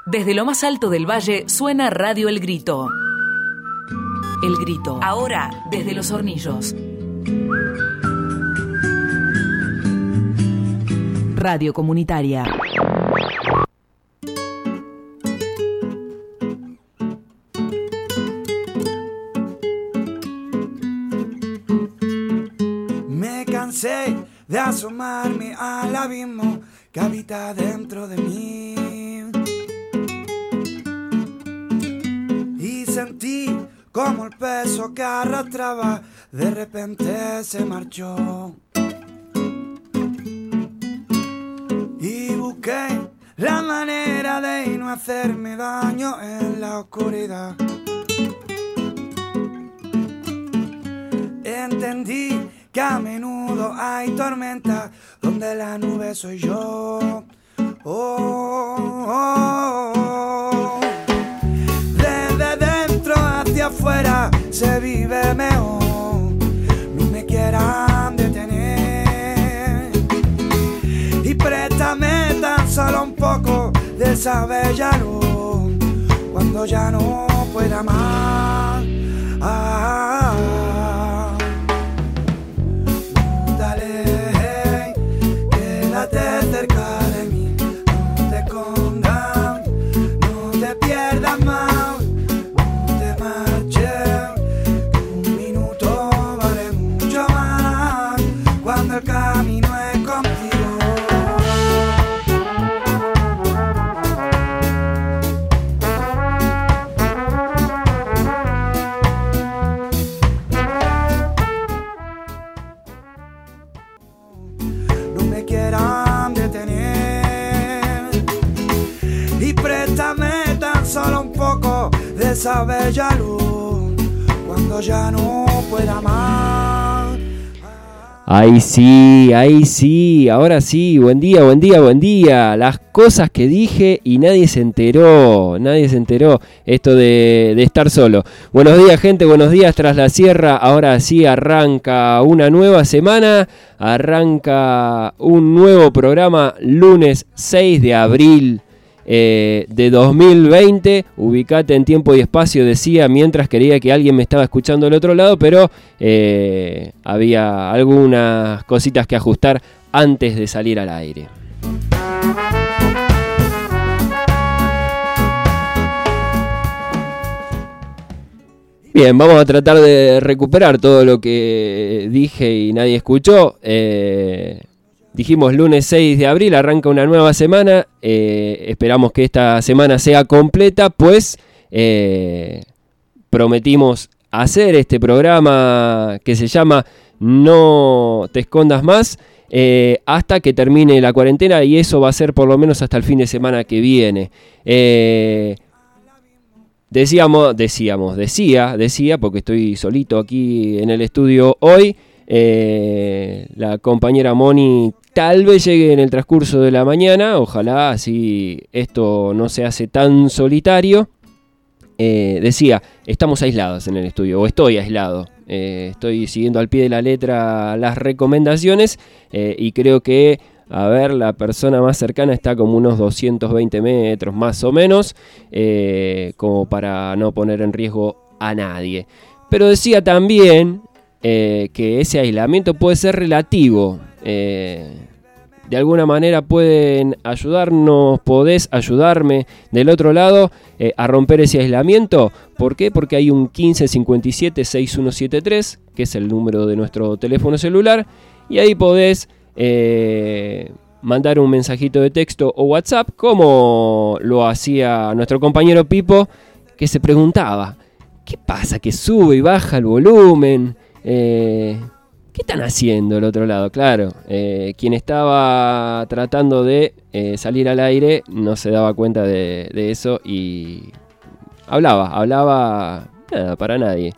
Desde lo más alto del valle suena Radio El Grito. El Grito, ahora desde Los Hornillos. Radio comunitaria. Me cansé de asomarme al abismo que habita dentro de mí. Y sentí como el peso que arrastraba de repente se marchó. Y busqué la manera de no hacerme daño en la oscuridad. Entendí que a menudo hay tormentas donde la nube soy yo. Desde dentro hacia afuera se vive mejor. No me quieran detener. Y préstame tan solo un poco de esa bella luz cuando ya no pueda más. Dale, quédate cerca de mí, no te escondas, no te pierdas más, no te marches, un minuto vale mucho más cuando el camino es contigo. Solo un poco de esa bella luz cuando ya no pueda más. Ahí sí, ahora sí, buen día. Las cosas que dije y nadie se enteró, esto de estar solo. Buenos días, gente, buenos días tras la sierra. Ahora sí arranca una nueva semana, arranca un nuevo programa, lunes 6 de abril. De 2020, ubicate en tiempo y espacio, decía mientras creía que alguien me estaba escuchando del otro lado, pero había algunas cositas que ajustar antes de salir al aire. Bien, vamos a tratar de recuperar todo lo que dije y nadie escuchó. Dijimos lunes 6 de abril, arranca una nueva semana, esperamos que esta semana sea completa, pues prometimos hacer este programa que se llama No te escondas más, hasta que termine la cuarentena, y eso va a ser por lo menos hasta el fin de semana que viene. Decía, porque estoy solito aquí en el estudio hoy. La compañera Moni tal vez llegue en el transcurso de la mañana, ojalá así esto no se hace tan solitario. Decía, estamos aislados en el estudio, o estoy aislado, estoy siguiendo al pie de la letra las recomendaciones, y creo que, la persona más cercana está como unos 220 metros más o menos, como para no poner en riesgo a nadie. Pero decía también que ese aislamiento puede ser relativo. De alguna manera pueden ayudarnos, podés ayudarme del otro lado a romper ese aislamiento. ¿Por qué? Porque hay un 1557-6173, que es el número de nuestro teléfono celular, y ahí podés mandar un mensajito de texto o WhatsApp, como lo hacía nuestro compañero Pipo, que se preguntaba, ¿qué pasa? ¿Que sube y baja el volumen? ¿Qué están haciendo del otro lado? Claro, quien estaba tratando de salir al aire no se daba cuenta de eso y hablaba nada, para nadie.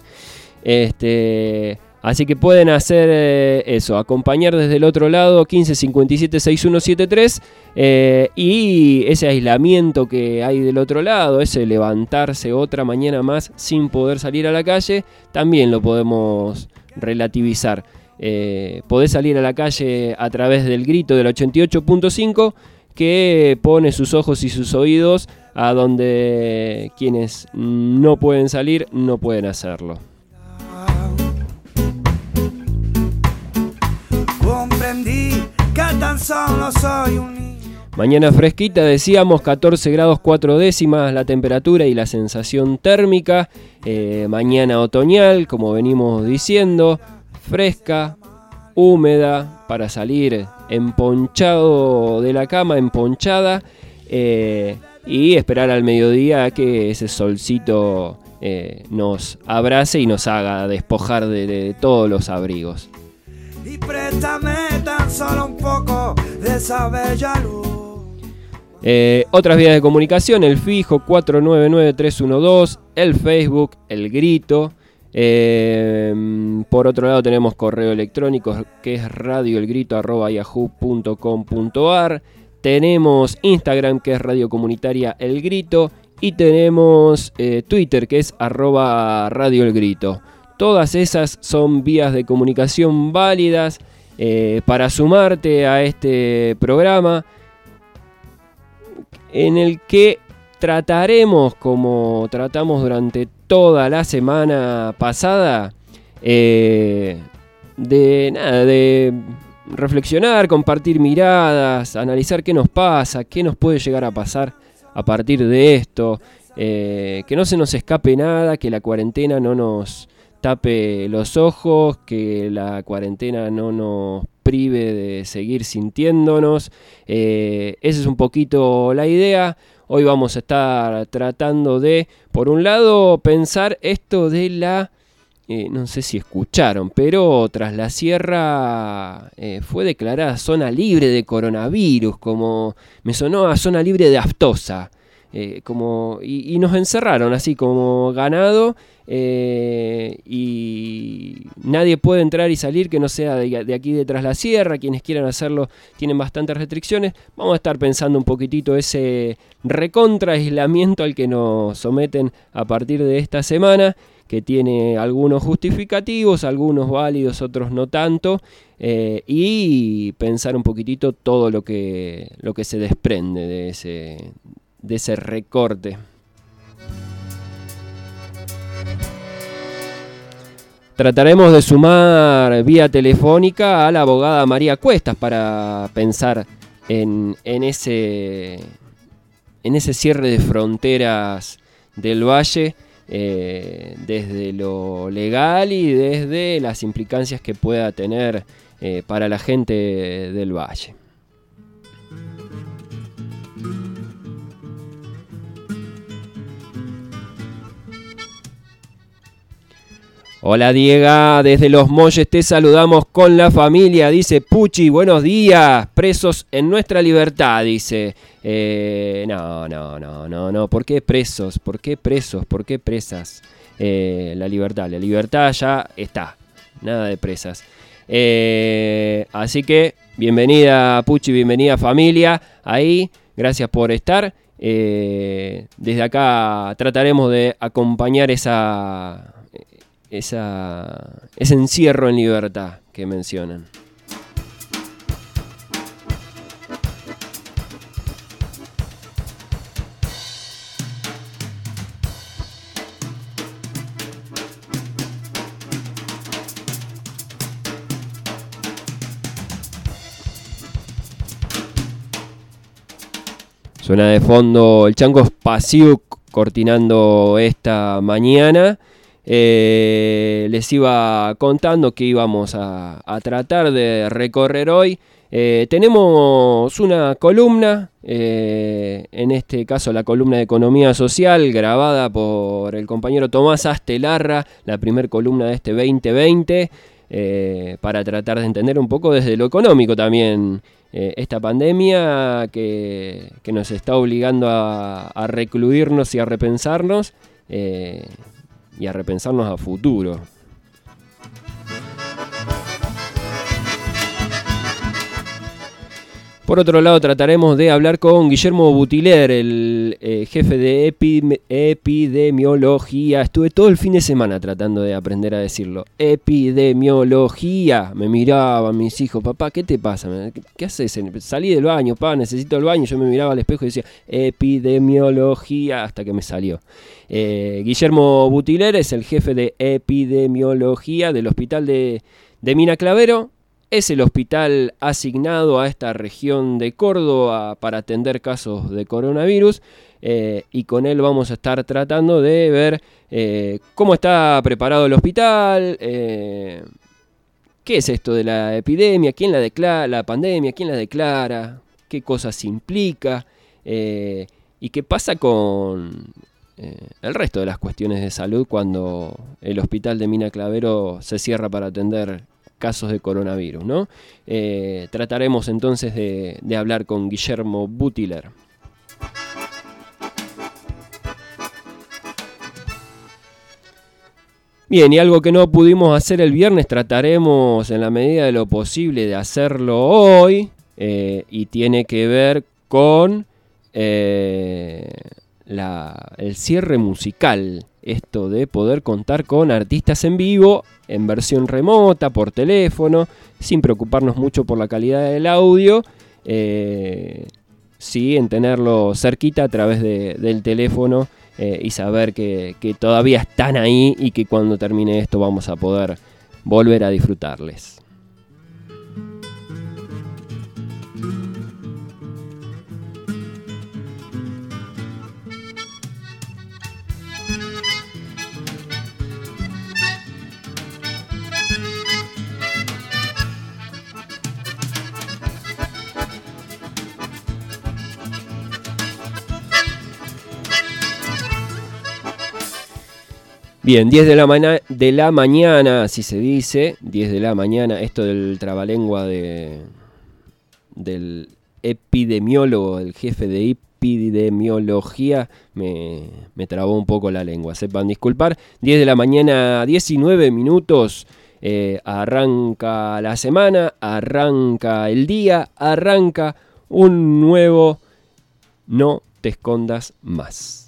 Así que pueden hacer eso, acompañar desde el otro lado, 1557-6173, y ese aislamiento que hay del otro lado, ese levantarse otra mañana más sin poder salir a la calle, también lo podemos relativizar. Podés salir a la calle a través del Grito del 88.5, que pone sus ojos y sus oídos a donde quienes no pueden salir no pueden hacerlo. Comprendí que tan solo soy un niño. Mañana fresquita, decíamos, 14 grados 4 décimas la temperatura y la sensación térmica. Mañana otoñal, como venimos diciendo, fresca, húmeda, para salir emponchado de la cama, emponchada, y esperar al mediodía a que ese solcito nos abrace y nos haga despojar de todos los abrigos. Y préstame tan solo un poco de esa bella luz. Otras vías de comunicación, el fijo 499-312, el Facebook, el grito. Por otro lado tenemos correo electrónico que es radioelgrito@yahoo.com.ar. Tenemos Instagram que es Radio Comunitaria El Grito. Y tenemos Twitter que es @radioelgrito. Todas esas son vías de comunicación válidas para sumarte a este programa en el que trataremos, como tratamos durante toda la semana pasada, de reflexionar, compartir miradas, analizar qué nos pasa, qué nos puede llegar a pasar a partir de esto, que no se nos escape nada, que la cuarentena no nos tape los ojos, que la cuarentena no nos prive de seguir sintiéndonos. Esa es un poquito la idea. Hoy vamos a estar tratando de, por un lado, pensar esto de la... no sé si escucharon, pero tras la sierra fue declarada zona libre de coronavirus, como me sonó a zona libre de aftosa. Y nos encerraron así como ganado, y nadie puede entrar y salir que no sea de aquí de Tras la Sierra. Quienes quieran hacerlo tienen bastantes restricciones. Vamos a estar pensando un poquitito ese recontra aislamiento al que nos someten a partir de esta semana, que tiene algunos justificativos, algunos válidos, otros no tanto, y pensar un poquitito todo lo que se desprende de ese recorte. Trataremos de sumar vía telefónica a la abogada María Cuestas para pensar en ese cierre de fronteras del Valle, desde lo legal y desde las implicancias que pueda tener para la gente del Valle. Hola Diego, desde Los Molles te saludamos con la familia, dice Puchi, buenos días, presos en nuestra libertad, dice. No, ¿por qué presos? ¿Por qué presos? ¿Por qué presas? La libertad ya está, nada de presas. Así que, bienvenida Puchi, bienvenida familia, ahí, gracias por estar. Desde acá trataremos de acompañar ese encierro en libertad que mencionan. Suena de fondo el Chango Spasiuk cortinando esta mañana. Les iba contando que íbamos a tratar de recorrer hoy. Tenemos una columna, en este caso la columna de Economía Social, grabada por el compañero Tomás Astelarra, la primer columna de este 2020, para tratar de entender un poco desde lo económico también esta pandemia que nos está obligando a recluirnos y a repensarnos. Y a repensarnos a futuro. Por otro lado, trataremos de hablar con Guillermo Butiler, el jefe de epidemiología. Estuve todo el fin de semana tratando de aprender a decirlo. Epidemiología. Me miraban mis hijos, papá, ¿qué te pasa? ¿Qué haces? Salí del baño, papá, necesito el baño. Yo me miraba al espejo y decía, epidemiología, hasta que me salió. Guillermo Butiler es el jefe de epidemiología del hospital de Mina Clavero. Es el hospital asignado a esta región de Córdoba para atender casos de coronavirus y con él vamos a estar tratando de ver cómo está preparado el hospital, qué es esto de la epidemia, quién la declara, la pandemia, quién la declara, qué cosas implica y qué pasa con el resto de las cuestiones de salud cuando el hospital de Mina Clavero se cierra para atender casos de coronavirus, ¿no? Trataremos entonces de hablar con Guillermo Butiler. Bien, y algo que no pudimos hacer el viernes, trataremos en la medida de lo posible de hacerlo hoy, y tiene que ver con el cierre musical. Esto de poder contar con artistas en vivo, en versión remota, por teléfono, sin preocuparnos mucho por la calidad del audio, sí, en tenerlo cerquita a través del teléfono y saber que todavía están ahí y que cuando termine esto vamos a poder volver a disfrutarles. Bien, 10 de la mañana, así se dice, 10 de la mañana, esto del trabalengua del epidemiólogo, el jefe de epidemiología, me trabó un poco la lengua, sepan disculpar. 10 de la mañana, 19 minutos, arranca la semana, arranca el día, arranca un nuevo No Te Escondas Más.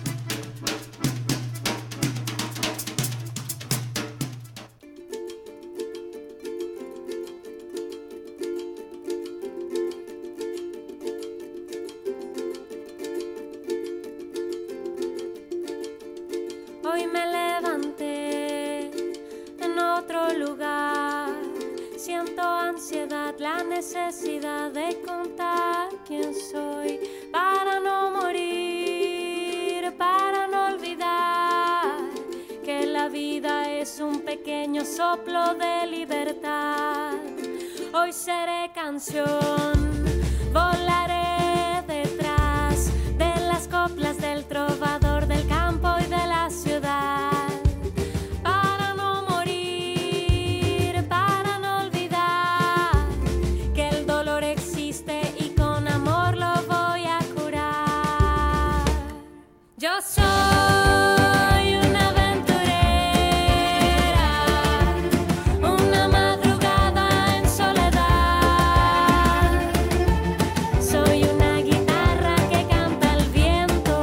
Hoy me levanté en otro lugar, siento ansiedad, la necesidad de contar quién soy, para no morir, para no olvidar que la vida es un pequeño soplo de libertad. Hoy seré canción, volaré detrás de las coplas del trovador del campo y de la ciudad. Para no morir, para no olvidar que el dolor existe y con amor lo voy a curar. Yo soy una aventurera, una madrugada en soledad. Soy una guitarra que canta el viento,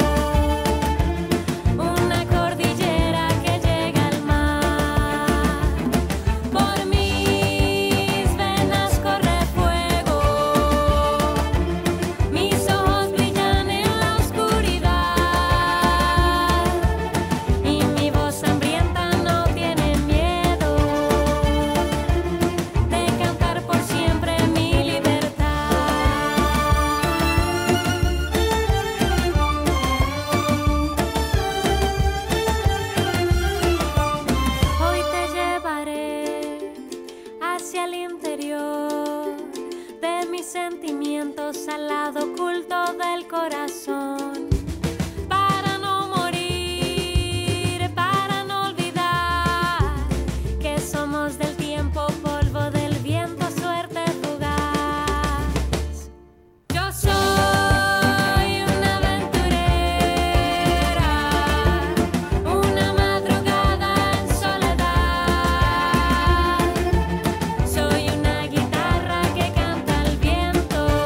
una cordillera que llega al mar. Por mis venas corre fuego, mis ojos brillan en la oscuridad y mi voz hambrienta no tiene miedo de cantar por siempre mi libertad. Hoy te llevaré hacia el interior de mis sentimientos, al lado oculto del corazón. Para no morir, para no olvidar que somos del tiempo, polvo del viento, suerte fugaz. Yo soy una aventurera, una madrugada en soledad. Soy una guitarra que canta el viento,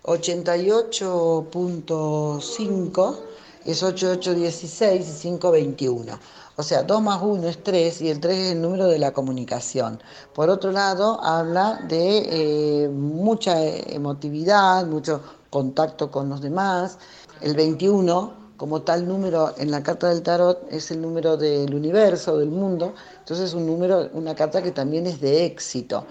88.5 es 8816 y 521. O sea, 2 más 1 es 3 y el 3 es el número de la comunicación. Por otro lado, habla de mucha emotividad, mucho contacto con los demás. El 21, como tal número en la carta del tarot, es el número del universo, del mundo. Entonces es un número, una carta que también es de éxito.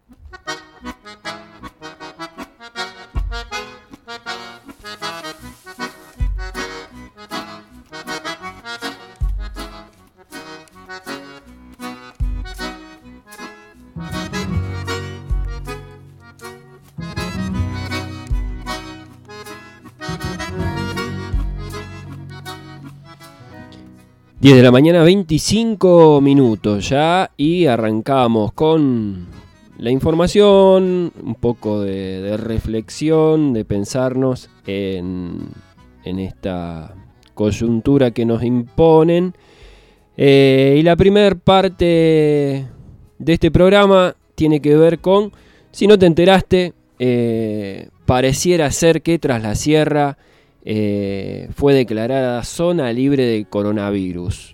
De la mañana, 25 minutos ya, y arrancamos con la información, un poco de reflexión, de pensarnos en esta coyuntura que nos imponen. Y la primera parte de este programa tiene que ver con, si no te enteraste, pareciera ser que Tras la Sierra fue declarada zona libre de coronavirus.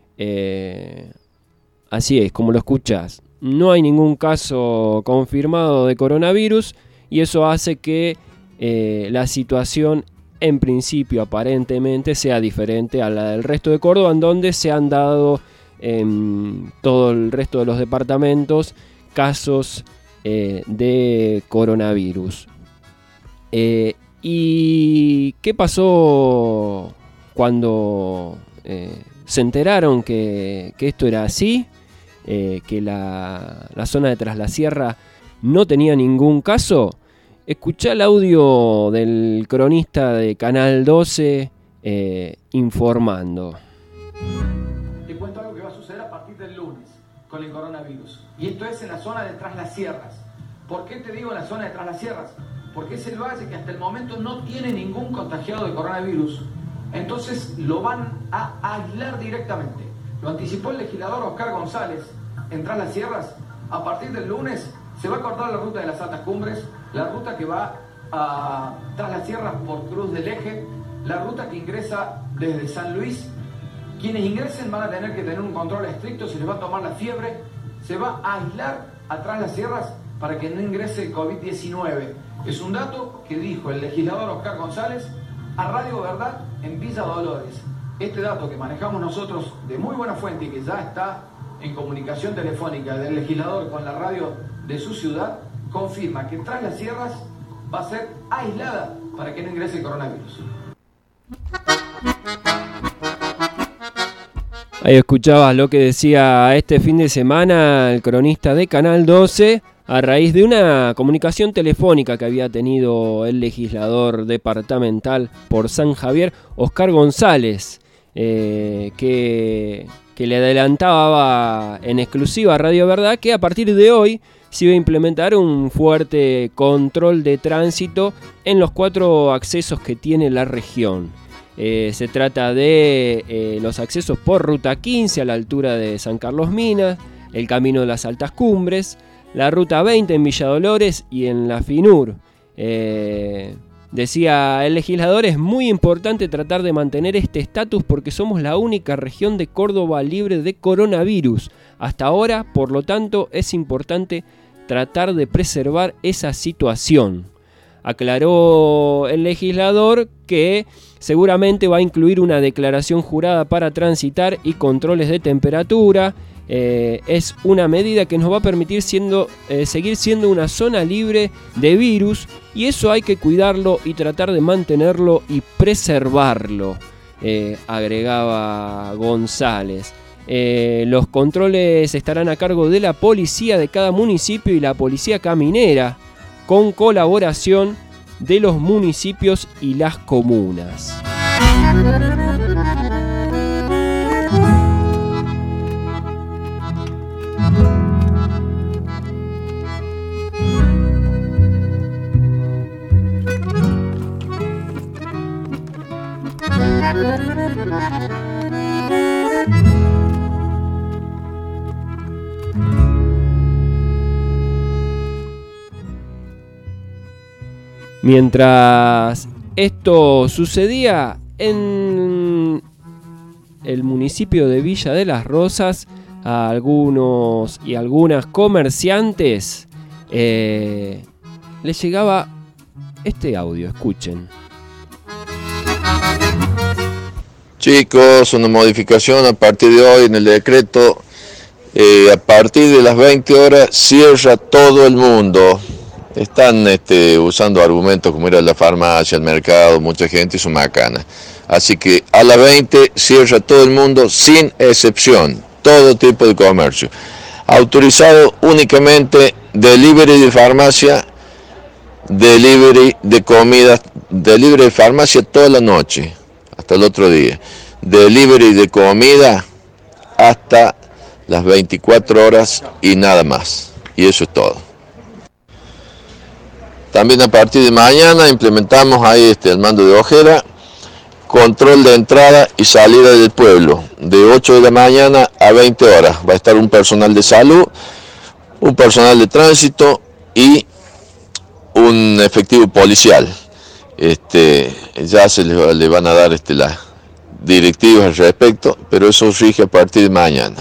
Así es, como lo escuchás. No hay ningún caso confirmado de coronavirus y eso hace que la situación, en principio, aparentemente, sea diferente a la del resto de Córdoba, en donde se han dado en todo el resto de los departamentos casos de coronavirus. ¿Y qué pasó cuando se enteraron que esto era así? Que la zona de Tras la Sierra no tenía ningún caso. Escuchá el audio del cronista de Canal 12 informando. Te cuento algo que va a suceder a partir del lunes con el coronavirus. Y esto es en la zona de Tras las Sierras. ¿Por qué te digo en la zona de Tras las Sierras? Porque es el valle que hasta el momento no tiene ningún contagiado de coronavirus. Entonces lo van a aislar directamente. Lo anticipó el legislador Oscar González en Tras las Sierras. A partir del lunes se va a cortar la ruta de las altas cumbres, la ruta que va a Tras las Sierras por Cruz del Eje, la ruta que ingresa desde San Luis. Quienes ingresen van a tener que tener un control estricto, se les va a tomar la fiebre, se va a aislar a Tras las Sierras para que no ingrese el COVID-19. Es un dato que dijo el legislador Oscar González a Radio Verdad en Villa Dolores. Este dato que manejamos nosotros de muy buena fuente y que ya está en comunicación telefónica del legislador con la radio de su ciudad, confirma que Tras las Sierras va a ser aislada para que no ingrese el coronavirus. Ahí escuchabas lo que decía este fin de semana el cronista de Canal 12 a raíz de una comunicación telefónica que había tenido el legislador departamental por San Javier, Oscar González, que le adelantaba en exclusiva a Radio Verdad que a partir de hoy se iba a implementar un fuerte control de tránsito en los 4 accesos que tiene la región. Se trata de los accesos por Ruta 15 a la altura de San Carlos Minas, el Camino de las Altas Cumbres, la Ruta 20 en Villa Dolores y en la FINUR. Decía el legislador, es muy importante tratar de mantener este estatus porque somos la única región de Córdoba libre de coronavirus. Hasta ahora, por lo tanto, es importante tratar de preservar esa situación. Aclaró el legislador que seguramente va a incluir una declaración jurada para transitar y controles de temperatura. Es una medida que nos va a permitir seguir siendo una zona libre de virus y eso hay que cuidarlo y tratar de mantenerlo y preservarlo, agregaba González. Los controles estarán a cargo de la policía de cada municipio y la policía caminera, con colaboración de los municipios y las comunas. Mientras esto sucedía en el municipio de Villa de las Rosas, a algunos y algunas comerciantes les llegaba este audio. Escuchen. Chicos, una modificación a partir de hoy en el decreto. A partir de las 20 horas cierra todo el mundo. Están usando argumentos como ir a la farmacia, al mercado, mucha gente y su macana. Así que a las 20 cierra todo el mundo sin excepción, todo tipo de comercio. Autorizado únicamente delivery de farmacia, delivery de comida, delivery de farmacia toda la noche, hasta el otro día. Delivery de comida hasta las 24 horas y nada más. Y eso es todo. También a partir de mañana implementamos ahí el mando de ojera, control de entrada y salida del pueblo, de 8 de la mañana a 20 horas. Va a estar un personal de salud, un personal de tránsito y un efectivo policial. Ya se le van a dar las directivas al respecto, pero eso rige a partir de mañana.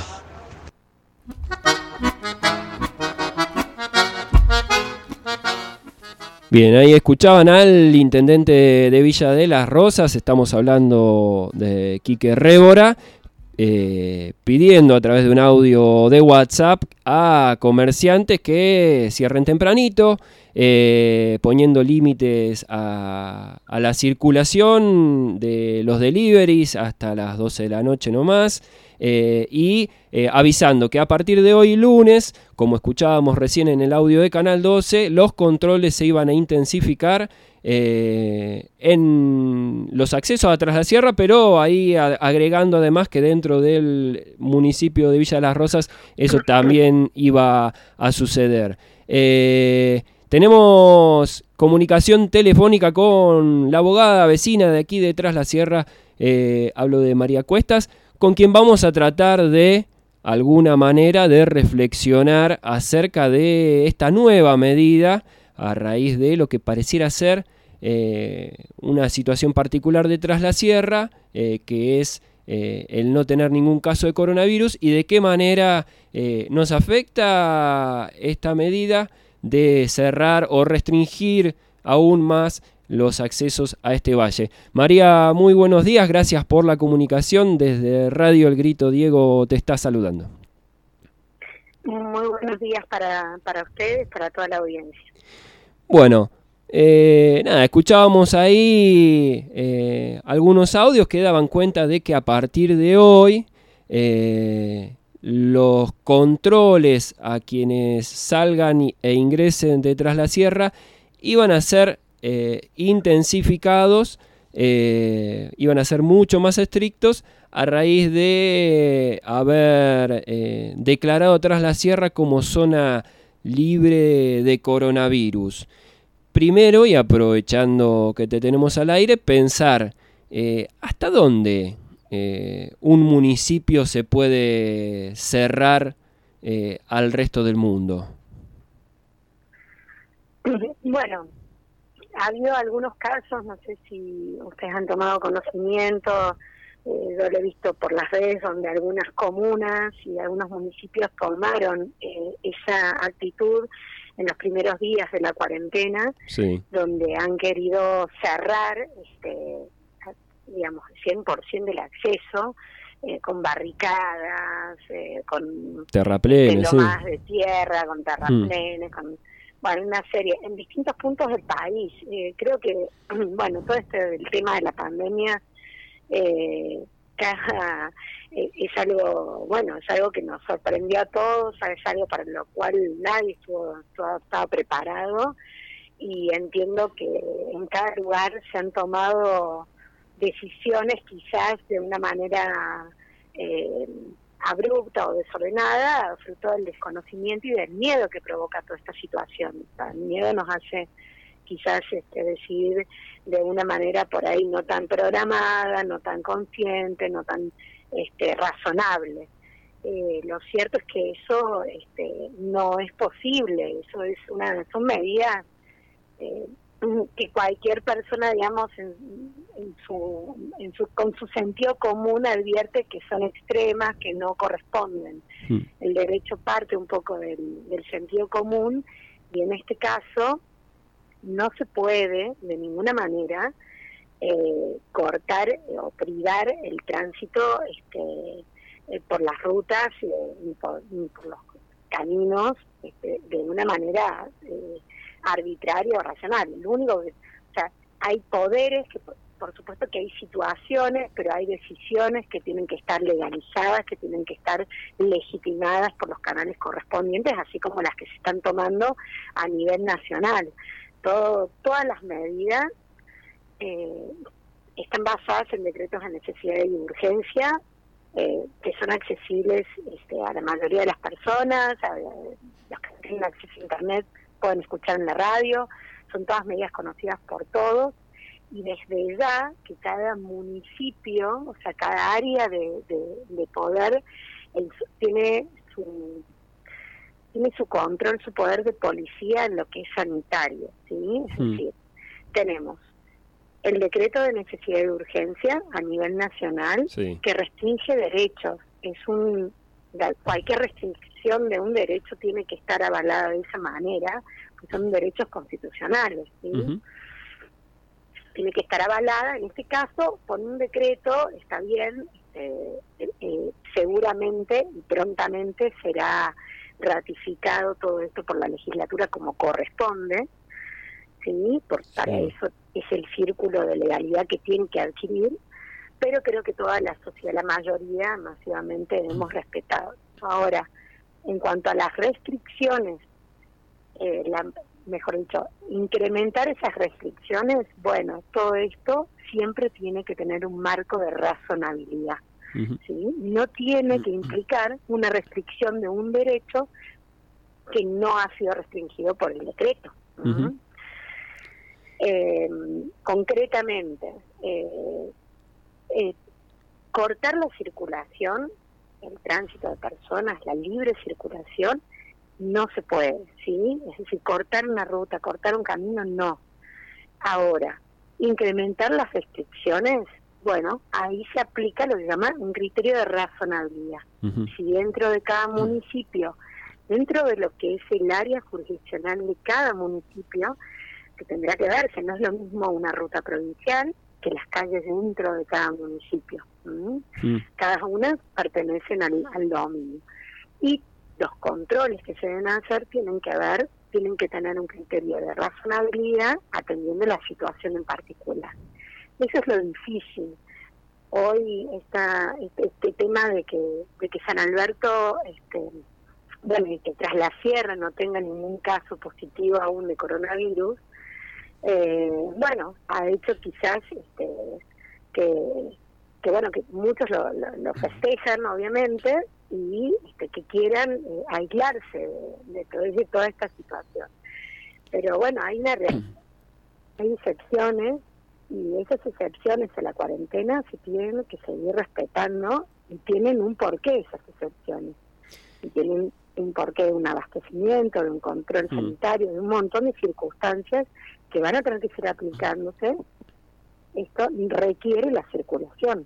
Bien, ahí escuchaban al intendente de Villa de las Rosas, estamos hablando de Quique Révora, pidiendo a través de un audio de WhatsApp a comerciantes que cierren tempranito, poniendo límites a la circulación de los deliveries hasta las 12 de la noche nomás, y avisando que a partir de hoy lunes, como escuchábamos recién en el audio de Canal 12, los controles se iban a intensificar en los accesos a Tras la Sierra, pero ahí agregando además que dentro del municipio de Villa de las Rosas eso también iba a suceder. Tenemos comunicación telefónica con la abogada vecina de aquí de Tras la Sierra, hablo de María Cuestas, con quien vamos a tratar de alguna manera de reflexionar acerca de esta nueva medida a raíz de lo que pareciera ser una situación particular de Tras la Sierra, que es el no tener ningún caso de coronavirus, y de qué manera nos afecta esta medida de cerrar o restringir aún más los accesos a este valle. María, muy buenos días, gracias por la comunicación. Desde Radio El Grito, Diego te está saludando. Muy buenos días para ustedes, para toda la audiencia. Bueno, escuchábamos ahí algunos audios que daban cuenta de que a partir de hoy los controles a quienes salgan e ingresen de Tras la Sierra iban a ser intensificados, iban a ser mucho más estrictos a raíz de haber declarado Tras la Sierra como zona libre de coronavirus. Primero, y aprovechando que te tenemos al aire, pensar hasta dónde un municipio se puede cerrar al resto del mundo. Bueno, ha habido algunos casos, no sé si ustedes han tomado conocimiento, yo lo he visto por las redes, donde algunas comunas y algunos municipios tomaron esa actitud en los primeros días de la cuarentena, sí, donde han querido cerrar, digamos, 100% del acceso, con barricadas, con terraplenes, lomas de tierra, con terraplenes, con una serie, en distintos puntos del país. Creo que, todo el tema de la pandemia es algo que nos sorprendió a todos, es algo para lo cual nadie estaba preparado, y entiendo que en cada lugar se han tomado decisiones quizás de una manera abrupta o desordenada, fruto del desconocimiento y del miedo que provoca toda esta situación. O sea, el miedo nos hace quizás decidir de una manera por ahí no tan programada, no tan consciente, no tan razonable. Lo cierto es que eso no es posible, son medidas que cualquier persona, digamos, con su sentido común advierte que son extremas, que no corresponden. El derecho parte un poco del sentido común, y en este caso no se puede de ninguna manera cortar o privar el tránsito por las rutas ni por los caminos de una manera arbitraria o racional. Lo único que, o sea, hay poderes que por supuesto que hay situaciones, pero hay decisiones que tienen que estar legalizadas, que tienen que estar legitimadas por los canales correspondientes, así como las que se están tomando a nivel nacional. Todas las medidas están basadas en decretos de necesidad y urgencia, que son accesibles a la mayoría de las personas, los que tienen acceso a internet pueden escuchar en la radio, son todas medidas conocidas por todos, y desde ya que cada municipio, o sea, cada área de poder tiene su control, su poder de policía en lo que es sanitario, ¿sí? Es decir, tenemos el decreto de necesidad y urgencia a nivel nacional, sí, que restringe derechos. Cualquier restricción de un derecho tiene que estar avalada de esa manera, porque son derechos constitucionales, ¿sí? Tiene que estar avalada, en este caso, por un decreto, está bien, seguramente y prontamente será ratificado todo esto por la legislatura como corresponde, ¿sí? Para eso es el círculo de legalidad que tiene que adquirir, pero creo que toda la sociedad, la mayoría, masivamente hemos respetado. Ahora, en cuanto a las restricciones, mejor dicho, incrementar esas restricciones, bueno, todo esto siempre tiene que tener un marco de razonabilidad, ¿sí? No tiene que implicar una restricción de un derecho que no ha sido restringido por el decreto. Concretamente, cortar la circulación, el tránsito de personas, la libre circulación, no se puede, ¿sí? Es decir, cortar una ruta, cortar un camino, no. Ahora, incrementar las restricciones, bueno, ahí se aplica lo que se llama un criterio de razonabilidad. Si dentro de cada municipio, dentro de lo que es el área jurisdiccional de cada municipio, que tendrá que verse, no es lo mismo una ruta provincial que las calles dentro de cada municipio. Cada una pertenecen al dominio. Y los controles que se deben hacer tienen que tener un criterio de razonabilidad atendiendo la situación en particular. Eso es lo difícil. Hoy está este tema de que San Alberto, y que Tras la Sierra no tenga ningún caso positivo aún de coronavirus, ha hecho quizás que muchos lo festejan, obviamente, y que quieran aislarse de toda esta situación. Pero bueno, hay excepciones, y esas excepciones a la cuarentena se tienen que seguir respetando, y tienen un porqué esas excepciones, y tienen un porqué de un abastecimiento, de un control sanitario, de un montón de circunstancias que van a tener que seguir aplicándose. Esto requiere la circulación.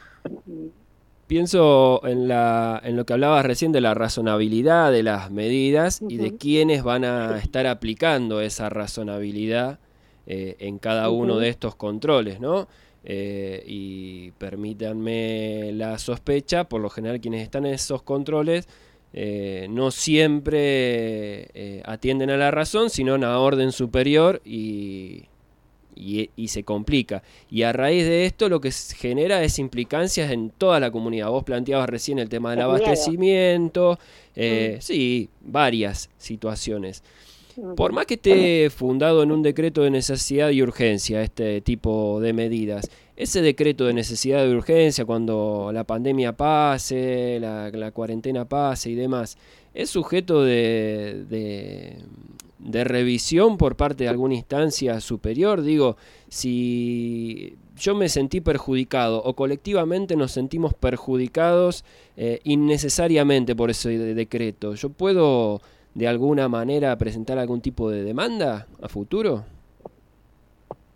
Pienso en lo que hablabas recién de la razonabilidad de las medidas y de quiénes van a estar aplicando esa razonabilidad en cada uno de estos controles, ¿no? Y permítanme la sospecha, por lo general quienes están en esos controles no siempre atienden a la razón, sino a una orden superior y se complica. Y a raíz de esto lo que se genera es implicancias en toda la comunidad. Vos planteabas recién el tema del abastecimiento, sí, varias situaciones. Por más que esté fundado en un decreto de necesidad y urgencia este tipo de medidas, ese decreto de necesidad y urgencia, cuando la pandemia pase, la cuarentena pase y demás, es sujeto de revisión por parte de alguna instancia superior. Digo, si yo me sentí perjudicado o colectivamente nos sentimos perjudicados innecesariamente por ese decreto, ¿yo puedo de alguna manera presentar algún tipo de demanda a futuro?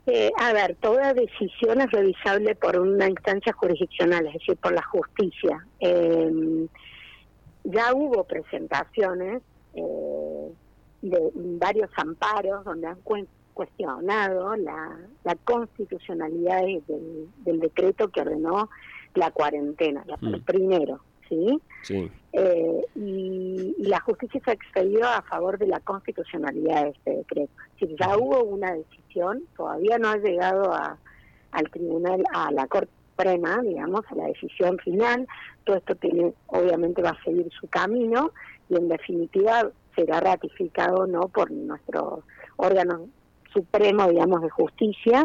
A ver, toda decisión es revisable por una instancia jurisdiccional, es decir, por la justicia. Ya hubo presentaciones de varios amparos donde han cuestionado la constitucionalidad del decreto que ordenó la cuarentena, el primero, ¿sí? Sí. Y la justicia se expedió a favor de la constitucionalidad de este decreto. Es decir, ya hubo una decisión, todavía no ha llegado al tribunal, a la Corte Suprema, digamos, a la decisión final. Todo esto obviamente va a seguir su camino y en definitiva será ratificado no por nuestro órgano supremo, digamos, de justicia,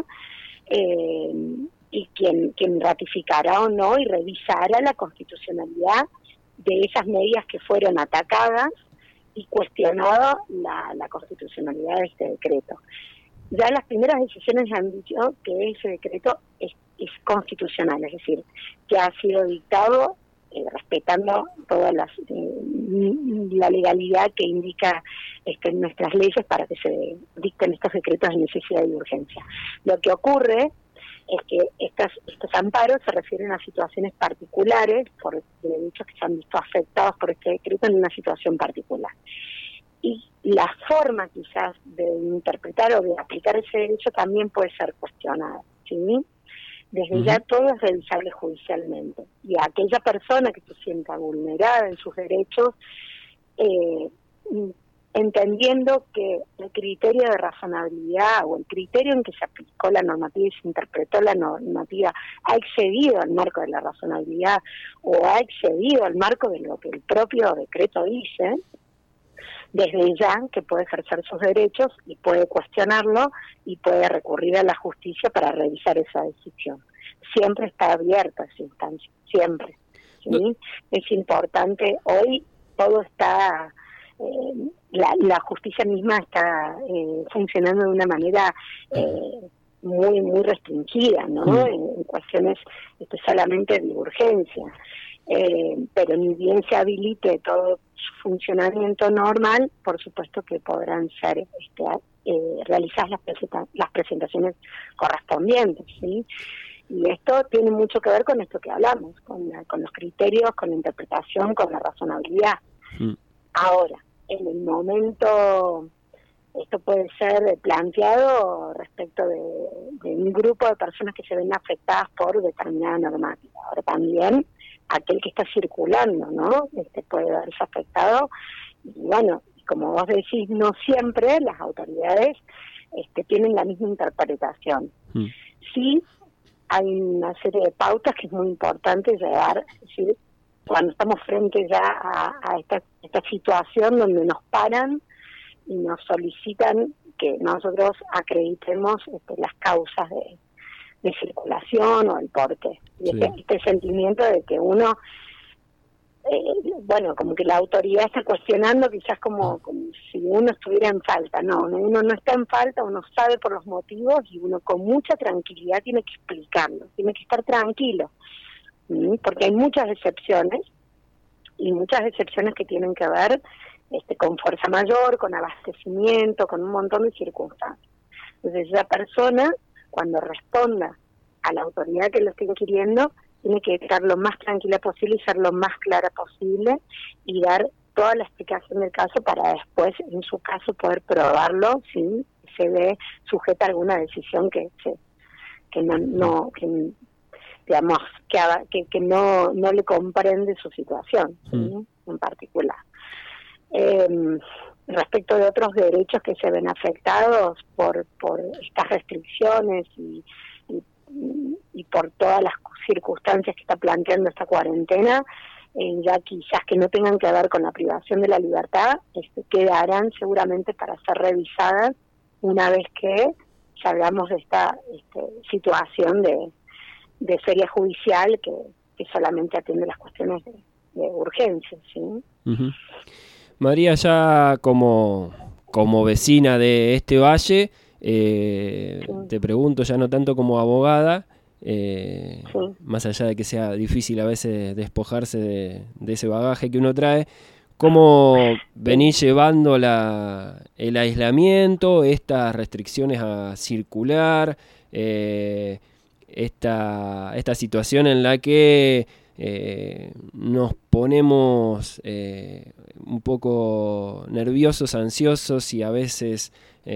y quien ratificará o no y revisará la constitucionalidad de esas medidas que fueron atacadas y cuestionado la constitucionalidad de este decreto. Ya las primeras decisiones han dicho que ese decreto es constitucional, es decir, que ha sido dictado respetando toda la legalidad que indica nuestras leyes para que se dicten estos decretos de necesidad y urgencia. Lo que ocurre es que estos amparos se refieren a situaciones particulares, por derechos que se han visto afectados por este decreto en una situación particular. Y la forma quizás de interpretar o de aplicar ese derecho también puede ser cuestionada, ¿sí? Desde ya todo es revisable judicialmente. Y a aquella persona que se sienta vulnerada en sus derechos, entendiendo que el criterio de razonabilidad o el criterio en que se aplicó la normativa y se interpretó la normativa ha excedido al marco de la razonabilidad o ha excedido al marco de lo que el propio decreto dice, desde ya que puede ejercer sus derechos y puede cuestionarlo y puede recurrir a la justicia para revisar esa decisión. Siempre está abierta esa instancia, siempre. ¿Sí? No. Es importante, hoy todo está... la justicia misma está funcionando de una manera muy muy restringida, ¿no? En cuestiones solamente de urgencia, pero ni bien se habilite todo su funcionamiento normal, por supuesto que podrán ser realizadas las presentaciones correspondientes, ¿sí? Y esto tiene mucho que ver con esto que hablamos, con los criterios, con la interpretación, con la razonabilidad. Ahora, en el momento, esto puede ser planteado respecto de un grupo de personas que se ven afectadas por determinada normativa. Ahora también, aquel que está circulando, ¿no? Puede verse afectado. Y bueno, como vos decís, no siempre las autoridades tienen la misma interpretación. Sí, hay una serie de pautas que es muy importante llevar, es decir, cuando estamos frente ya a esta situación donde nos paran y nos solicitan que nosotros acreditemos las causas de circulación o el porqué. Y sí. Este sentimiento de que uno, como que la autoridad está cuestionando quizás como si uno estuviera en falta. No, uno no está en falta, uno sabe por los motivos y uno con mucha tranquilidad tiene que explicarlo, tiene que estar tranquilo. Porque hay muchas excepciones, y muchas excepciones que tienen que ver con fuerza mayor, con abastecimiento, con un montón de circunstancias. Entonces, esa persona, cuando responda a la autoridad que lo esté inquiriendo, tiene que estar lo más tranquila posible y ser lo más clara posible y dar toda la explicación del caso para después, en su caso, poder probarlo si se ve sujeta a alguna decisión que no le comprende su situación, ¿sí? En particular. Respecto de otros derechos que se ven afectados por estas restricciones y por todas las circunstancias que está planteando esta cuarentena, ya quizás que no tengan que ver con la privación de la libertad, quedarán seguramente para ser revisadas una vez que salgamos de esta situación de feria judicial que solamente atiende las cuestiones de urgencia, ¿sí? María, ya como vecina de este valle, te pregunto, ya no tanto como abogada, más allá de que sea difícil a veces despojarse de ese bagaje que uno trae, ¿Cómo venís llevando el aislamiento, estas restricciones a circular, esta situación en la que nos ponemos un poco nerviosos, ansiosos y a veces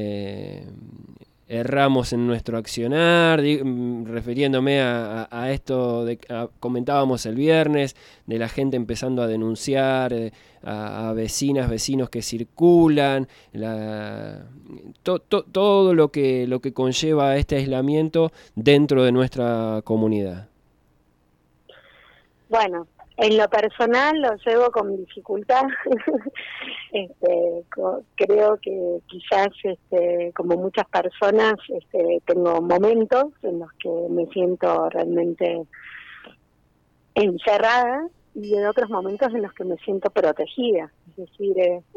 erramos en nuestro accionar, refiriéndome a esto comentábamos el viernes, de la gente empezando a denunciar a vecinas, vecinos que circulan, todo lo que conlleva este aislamiento dentro de nuestra comunidad. Bueno, en lo personal lo llevo con dificultad. Creo que quizás, como muchas personas, tengo momentos en los que me siento realmente encerrada y en otros momentos en los que me siento protegida. Es decir,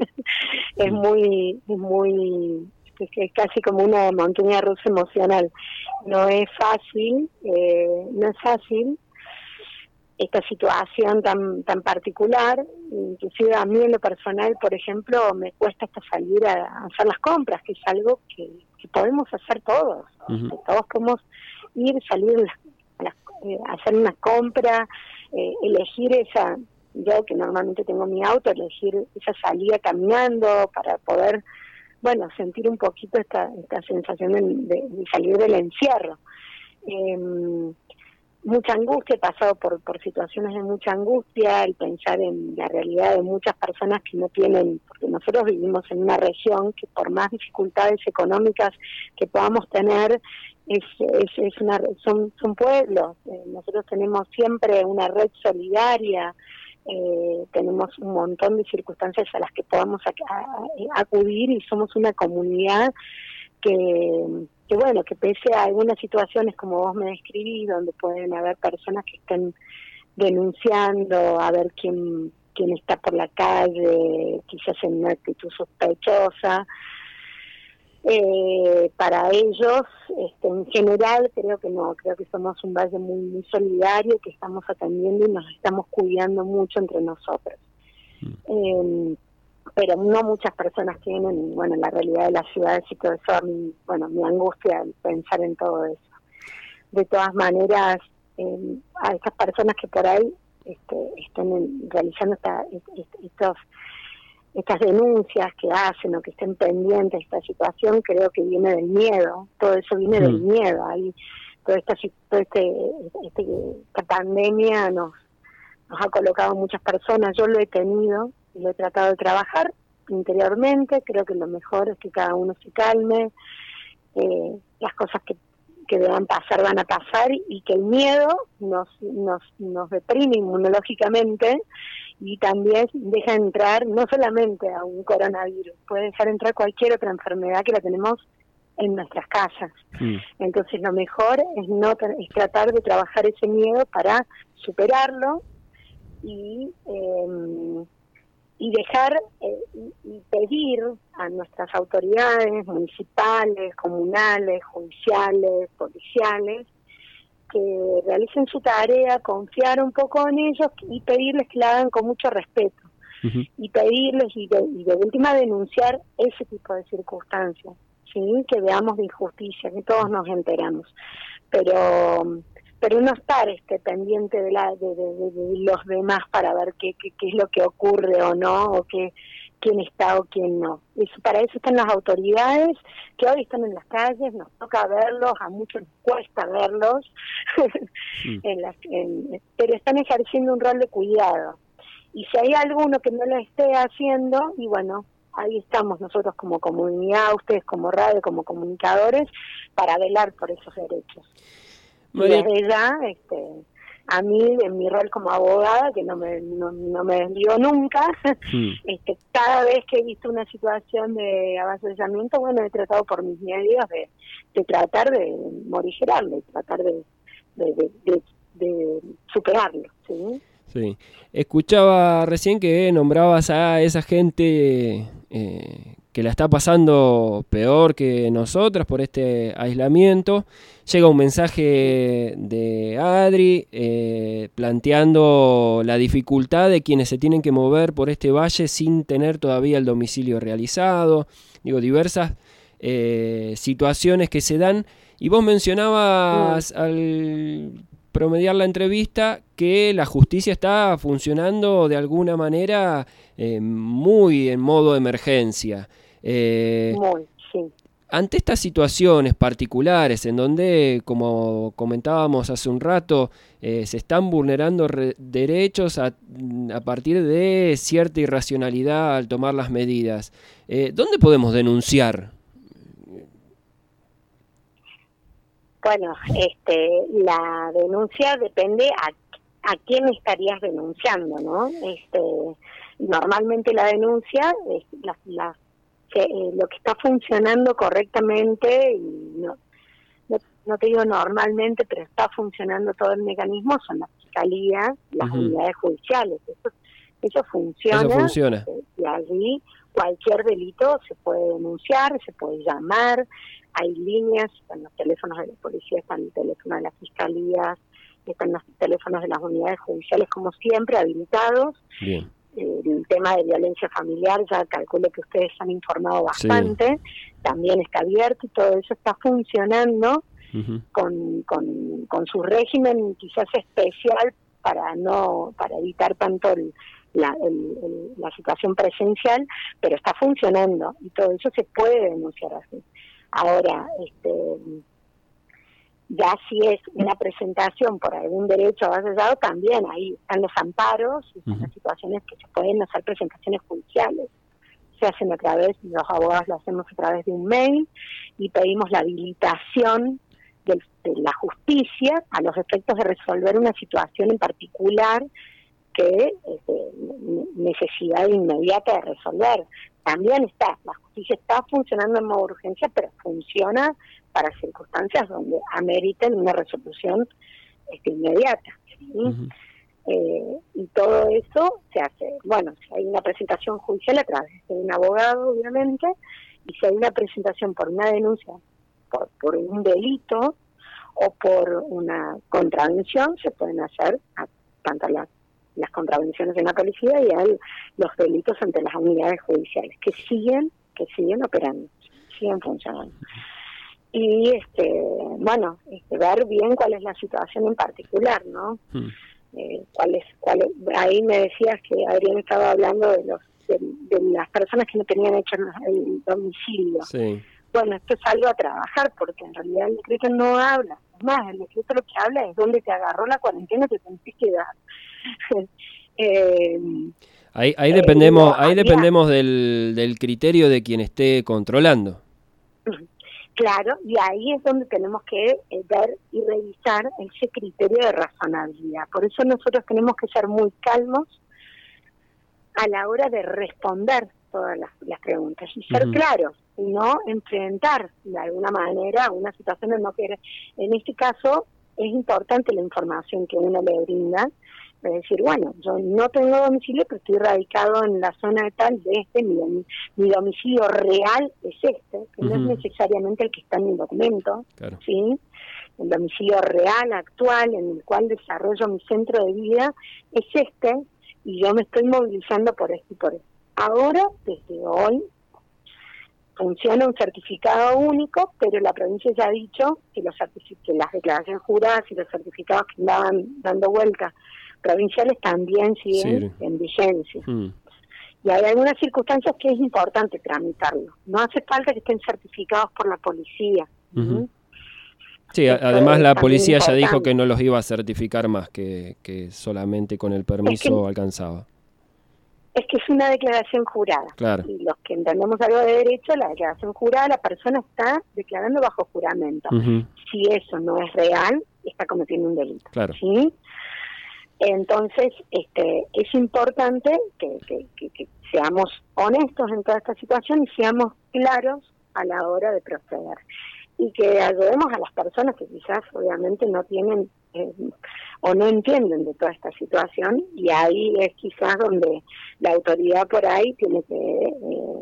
es casi como una montaña rusa emocional. No es fácil esta situación tan particular. Inclusive a mí en lo personal, por ejemplo, me cuesta hasta salir a hacer las compras, que es algo que podemos hacer todos. Uh-huh. Todos podemos salir hacer una compra, elegir yo que normalmente tengo mi auto, elegir esa salida caminando para poder, sentir un poquito esta sensación de salir del encierro. Mucha angustia, he pasado por situaciones de mucha angustia, el pensar en la realidad de muchas personas que no tienen, porque nosotros vivimos en una región que por más dificultades económicas que podamos tener, son pueblos. Nosotros tenemos siempre una red solidaria, tenemos un montón de circunstancias a las que podamos acudir y somos una comunidad que pese a algunas situaciones como vos me describís, donde pueden haber personas que estén denunciando a ver quién está por la calle, quizás en una actitud sospechosa, para ellos, en general, creo que somos un valle muy, muy solidario, que estamos atendiendo y nos estamos cuidando mucho entre nosotros. Pero no muchas personas tienen, la realidad de las ciudades y todo eso, mi angustia al pensar en todo eso. De todas maneras, a estas personas que por ahí están realizando estas denuncias que hacen o que estén pendientes de esta situación, creo que viene del miedo, todo eso viene del miedo. Ahí esta pandemia nos ha colocado muchas personas, yo lo he tenido, y lo he tratado de trabajar interiormente. Creo que lo mejor es que cada uno se calme, las cosas que deban pasar van a pasar, y que el miedo nos deprime inmunológicamente y también deja entrar no solamente a un coronavirus, puede dejar entrar cualquier otra enfermedad que la tenemos en nuestras casas. Entonces lo mejor es tratar de trabajar ese miedo para superarlo y dejar y pedir a nuestras autoridades municipales, comunales, judiciales, policiales, que realicen su tarea, confiar un poco en ellos y pedirles que la hagan con mucho respeto. Uh-huh. Y pedirles y de última denunciar ese tipo de circunstancias, ¿sí? Que veamos de injusticia, que todos nos enteramos, pero no estar pendiente de los demás para ver qué es lo que ocurre o no, o quién está o quién no. Para eso están las autoridades, que hoy están en las calles, nos toca verlos, a muchos nos cuesta verlos, pero están ejerciendo un rol de cuidado. Y si hay alguno que no lo esté haciendo, y ahí estamos nosotros como comunidad, ustedes como radio, como comunicadores, para velar por esos derechos. María. Y desde ya, a mí, en mi rol como abogada, que no me desvío nunca, cada vez que he visto una situación de avasallamiento, he tratado por mis medios de tratar de morigerarlo, de tratar de superarlo, ¿sí? Sí. Escuchaba recién que nombrabas a esa gente la está pasando peor que nosotras por este aislamiento. Llega un mensaje de Adri planteando la dificultad de quienes se tienen que mover por este valle sin tener todavía el domicilio realizado. Digo, diversas situaciones que se dan. Y vos mencionabas al promediar la entrevista que la justicia está funcionando de alguna manera muy en modo emergencia. Muy, sí. Ante estas situaciones particulares en donde, como comentábamos hace un rato, se están vulnerando derechos a partir de cierta irracionalidad al tomar las medidas, ¿dónde podemos denunciar? Bueno, la denuncia depende a quién estarías denunciando, ¿no? Normalmente la denuncia es lo que está funcionando correctamente, y no te digo normalmente, pero está funcionando todo el mecanismo, son las fiscalías, las unidades judiciales. Eso funciona. Y allí cualquier delito se puede denunciar, se puede llamar, hay líneas, están los teléfonos de la policía, están el teléfono de las fiscalías, están los teléfonos de las unidades judiciales, como siempre, habilitados. Bien. El tema de violencia familiar, ya calculo que ustedes han informado bastante, también está abierto y todo eso está funcionando con su régimen quizás especial para evitar tanto la situación presencial, pero está funcionando y todo eso se puede denunciar así. Ahora, ya si es una presentación por algún derecho avasallado, también ahí están los amparos, están las situaciones que se pueden hacer presentaciones judiciales. Se hacen a través, los abogados lo hacemos a través de un mail y pedimos la habilitación de la justicia a los efectos de resolver una situación en particular que necesidad inmediata de resolver. También la justicia está funcionando en modo urgencia, pero funciona para circunstancias donde ameriten una resolución inmediata, ¿sí? Y todo eso se hace, si hay una presentación judicial a través de un abogado, obviamente, y si hay una presentación por una denuncia, por un delito o por una contravención, se pueden hacer tanto las contravenciones en la policía y hay los delitos ante las unidades judiciales que siguen operando, siguen funcionando. Y ver bien cuál es la situación en particular, ¿no? Ahí me decías que Adrián estaba hablando de las personas que no tenían hecho el domicilio. Sí. Bueno, esto es algo a trabajar, porque en realidad el decreto no habla. Es más, el decreto lo que habla es dónde te agarró la cuarentena, te tenés que quedar. Ahí dependemos del criterio de quien esté controlando. Claro, y ahí es donde tenemos que ver y revisar ese criterio de razonabilidad. Por eso nosotros tenemos que ser muy calmos a la hora de responder todas las preguntas y ser claros, y no enfrentar de alguna manera una situación de no querer. En este caso es importante la información que uno le brinda, es decir, yo no tengo domicilio, pero estoy radicado en la zona de tal de mi domicilio real es que no es necesariamente el que está en el documento, claro. ¿sí? El domicilio real, actual, en el cual desarrollo mi centro de vida, es y yo me estoy movilizando por esto y por esto. Ahora, desde hoy, funciona un certificado único, pero la provincia ya ha dicho que las declaraciones juradas y los certificados que andaban dando vueltas provinciales también siguen en vigencia. Y hay algunas circunstancias que es importante tramitarlo. No hace falta que estén certificados por la policía. Sí, además la policía ya dijo que no los iba a certificar más, que solamente con el permiso alcanzaba. Es que es una declaración jurada. Claro. Y los que entendemos algo de derecho, la declaración jurada, la persona está declarando bajo juramento. Si eso no es real, está cometiendo un delito. Claro. ¿Sí? Entonces, es importante que seamos honestos en toda esta situación y seamos claros a la hora de proceder. Y que ayudemos a las personas que quizás obviamente no tienen o no entienden de toda esta situación, y ahí es quizás donde la autoridad por ahí tiene que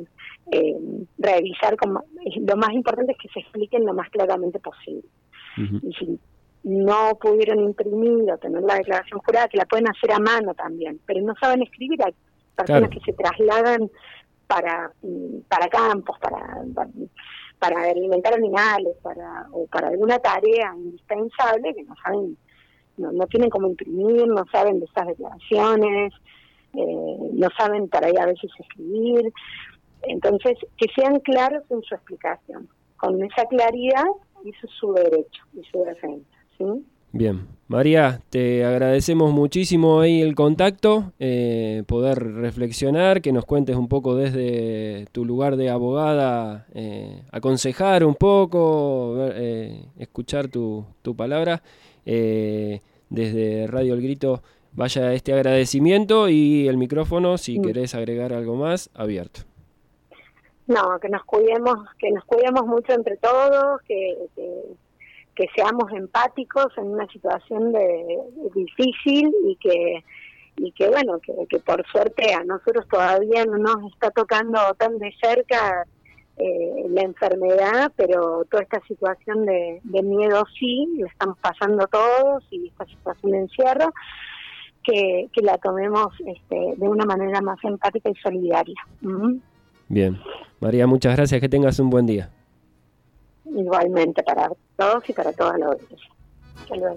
revisar, lo más importante es que se expliquen lo más claramente posible. Uh-huh. Y si no pudieron imprimir o tener la declaración jurada, que la pueden hacer a mano también, pero no saben escribir, hay personas que se trasladan para campos, para alimentar animales, o para alguna tarea indispensable que no saben, no tienen cómo imprimir, no saben de esas declaraciones, no saben para ahí a veces escribir. Entonces, que sean claros en su explicación. Con esa claridad, eso es su derecho y su defensa, ¿sí? Bien. María, te agradecemos muchísimo ahí el contacto, poder reflexionar, que nos cuentes un poco desde tu lugar de abogada, aconsejar un poco, escuchar tu palabra. Desde Radio El Grito vaya este agradecimiento y el micrófono, si querés agregar algo más, abierto. No, que nos cuidemos mucho entre todos, que seamos empáticos en una situación difícil y que bueno, que por suerte a nosotros todavía no nos está tocando tan de cerca la enfermedad, pero toda esta situación de miedo sí, la estamos pasando todos, y esta situación de encierro, que la tomemos de una manera más empática y solidaria. Uh-huh. Bien. María, muchas gracias, que tengas un buen día. Igualmente para todos y para toda la audiencia. Hasta luego.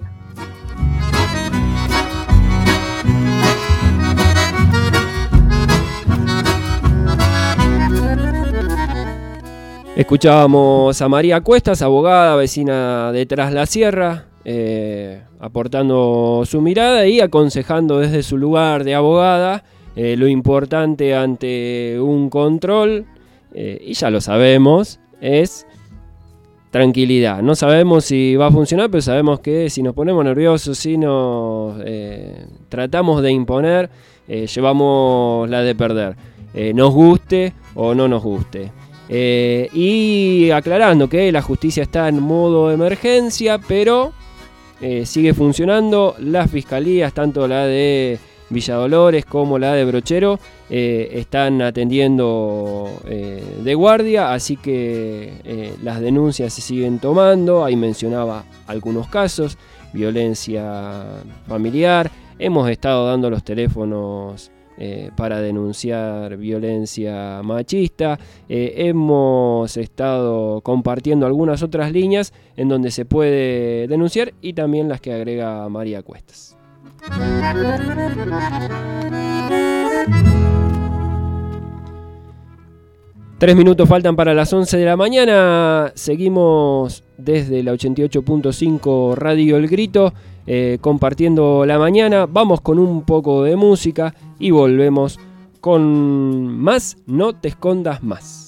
Escuchábamos a María Cuestas, abogada, vecina de Tras la Sierra, aportando su mirada y aconsejando desde su lugar de abogada lo importante ante un control, y ya lo sabemos, es tranquilidad. No sabemos si va a funcionar, pero sabemos que si nos ponemos nerviosos, si nos tratamos de imponer, llevamos la de perder, nos guste o no nos guste. Y aclarando que la justicia está en modo emergencia, pero sigue funcionando. Las fiscalías, tanto la de Villa Dolores como la de Brochero, están atendiendo de guardia, así que las denuncias se siguen tomando. Ahí mencionaba algunos casos: violencia familiar. Hemos estado dando los teléfonos para denunciar violencia machista. Hemos estado compartiendo algunas otras líneas en donde se puede denunciar, y también las que agrega María Cuestas. 3 minutos faltan para las 11 de la mañana. Seguimos desde la 88.5 Radio El Grito, compartiendo la mañana. Vamos con un poco de música y volvemos con más No Te Escondas Más.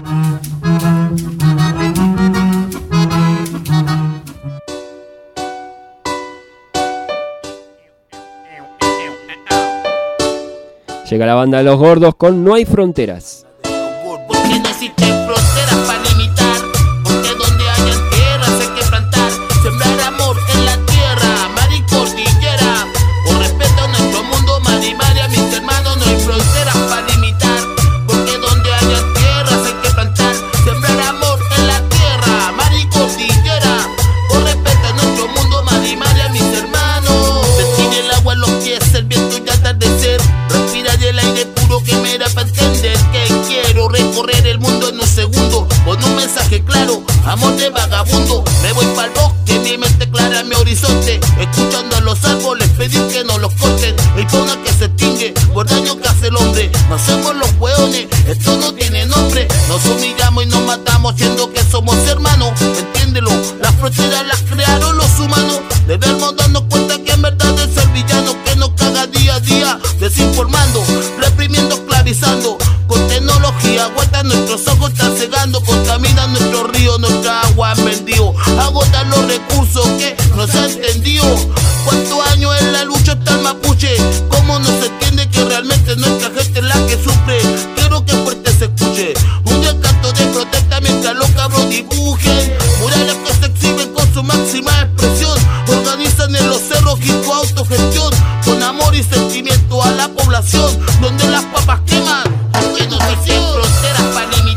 Llega la banda de Los Gordos con No Hay Fronteras. Porque no existen fronteras para limitar, porque donde hayan tierras hay que plantar, sembrar amor en la tierra, mar y cordillera, por respeto a nuestro mundo, mar y mar y a mis hermanos. No hay fronteras para limitar, porque donde hayan tierras hay que plantar, sembrar amor en la tierra, mar y cordillera, por respeto a nuestro mundo, mar y mar y a mis hermanos. Sentir el agua en los pies, el viento y atardecer, respirar el aire puro que me da para entender que quiero recorrer el mundo en un segundo, con un mensaje claro, amor de vagabundo. Me voy pa'l bosque, mi mente clara, mi horizonte, escuchando a los árboles pedir que no los corten. El fauna que se extingue por daño que hace el hombre. No somos los hueones, esto no tiene nombre. Nos humillamos y nos matamos siendo que somos hermanos. Entiéndelo, las fronteras las crearon los humanos. Debemos darnos cuenta que en verdad es el villano que nos caga día a día, desinformando, reprimiendo, esclavizando. Con tecnología, vuelta nuestros ojos están cegando, contaminan nuestro río, nuestra agua han vendido, agotan los recursos que no se ha entendido. ¿Cuántos años en la lucha está el mapuche? ¿Cómo no se entiende que realmente nuestra gente es la que sufre? Quiero que fuerte se escuche un día canto de protesta mientras los cabros dibujen murales que se exhiben con su máxima expresión. Organizan en los cerros y tu autogestión, con amor y sentimiento a la población, donde las papas queman. Que no se hacen fronteras para limitar.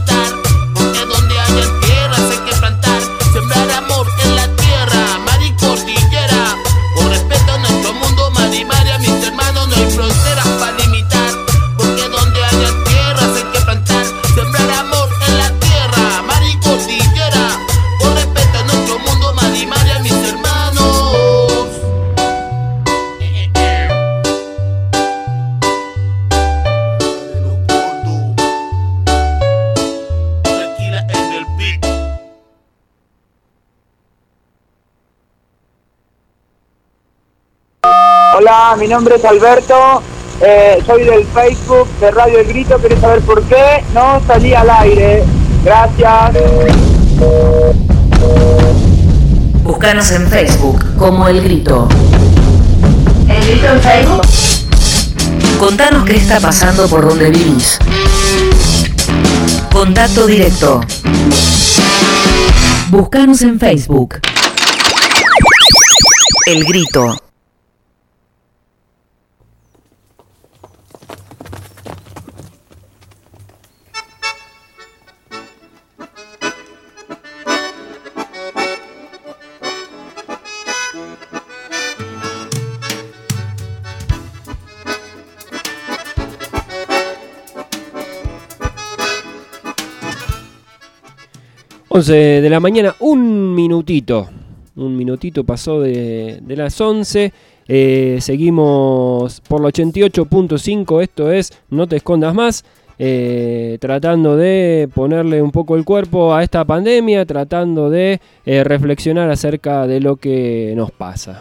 Hola, mi nombre es Alberto, soy del Facebook de Radio El Grito, querés saber por qué no salí al aire. Gracias. Búscanos en Facebook como El Grito. ¿El Grito en Facebook? Contanos qué está pasando por donde vivís. Contacto directo. Búscanos en Facebook. El Grito. De la mañana, un minutito pasó de las 11. Seguimos por la 88.5, esto es No Te Escondas Más, tratando de ponerle un poco el cuerpo a esta pandemia, tratando de reflexionar acerca de lo que nos pasa.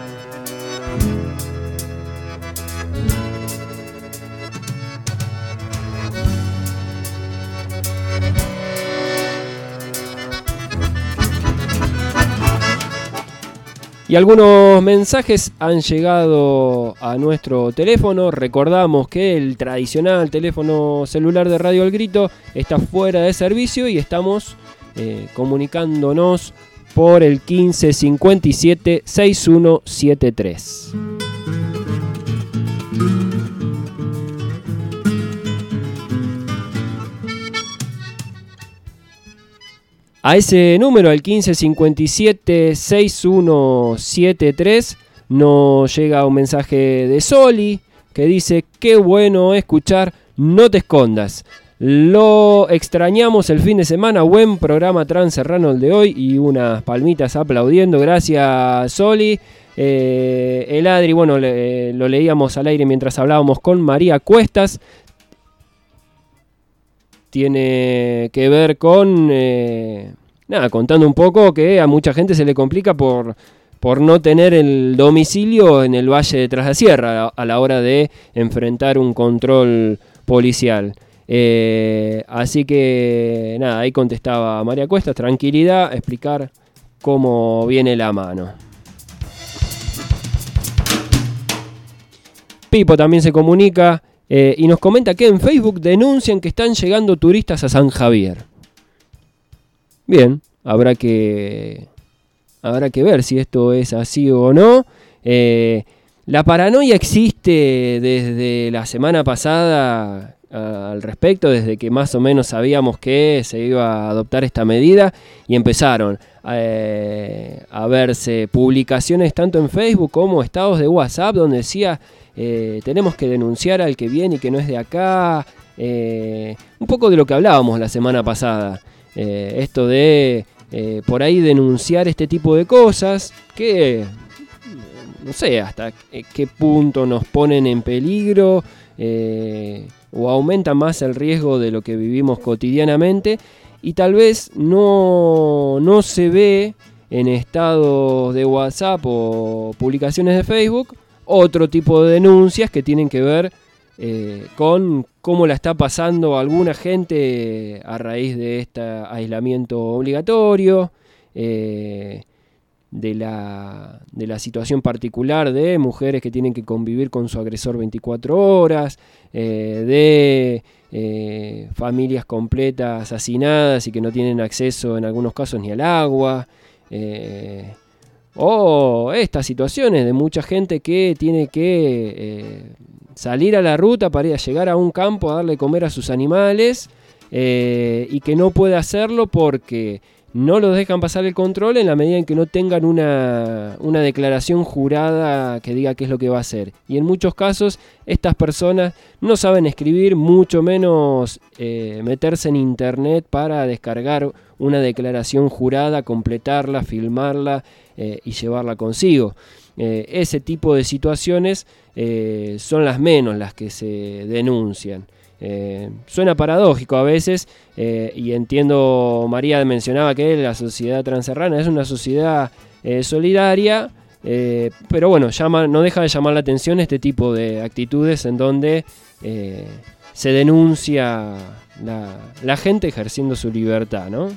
Y algunos mensajes han llegado a nuestro teléfono. Recordamos que el tradicional teléfono celular de Radio El Grito está fuera de servicio y estamos comunicándonos por el 1557 6173. A ese número, al 1557-6173, nos llega un mensaje de Soli que dice: qué bueno escuchar No Te Escondas. Lo extrañamos el fin de semana, buen programa transerrano el de hoy, y unas palmitas aplaudiendo. Gracias, Soli. El Adri, bueno, lo leíamos al aire mientras hablábamos con María Cuestas. Tiene que ver con, contando un poco que a mucha gente se le complica por no tener el domicilio en el Valle de Tras la Sierra a la hora de enfrentar un control policial. Así que, ahí contestaba María Cuesta: tranquilidad, explicar cómo viene la mano. Pipo también se comunica y nos comenta que en Facebook denuncian que están llegando turistas a San Javier. Bien, habrá que ver si esto es así o no. La paranoia existe desde la semana pasada al respecto, desde que más o menos sabíamos que se iba a adoptar esta medida, y empezaron a verse publicaciones tanto en Facebook como estados de WhatsApp donde decía: tenemos que denunciar al que viene y que no es de acá. Un poco de lo que hablábamos la semana pasada. Esto de por ahí denunciar este tipo de cosas que no sé hasta qué punto nos ponen en peligro o aumentan más el riesgo de lo que vivimos cotidianamente, y tal vez no se ve en estados de WhatsApp o publicaciones de Facebook otro tipo de denuncias que tienen que ver con cómo la está pasando alguna gente a raíz de este aislamiento obligatorio, de la situación particular de mujeres que tienen que convivir con su agresor 24 horas, de familias completas hacinadas y que no tienen acceso en algunos casos ni al agua, o estas situaciones de mucha gente que tiene que salir a la ruta para ir a llegar a un campo a darle de comer a sus animales, y que no puede hacerlo porque no los dejan pasar el control en la medida en que no tengan una declaración jurada que diga qué es lo que va a hacer. Y en muchos casos estas personas no saben escribir, mucho menos meterse en internet para descargar una declaración jurada, completarla, filmarla y llevarla consigo. Ese tipo de situaciones son las menos las que se denuncian. Suena paradójico a veces, y entiendo, María mencionaba que la sociedad transerrana es una sociedad solidaria, Pero bueno, no deja de llamar la atención este tipo de actitudes en donde se denuncia la gente ejerciendo su libertad, ¿no?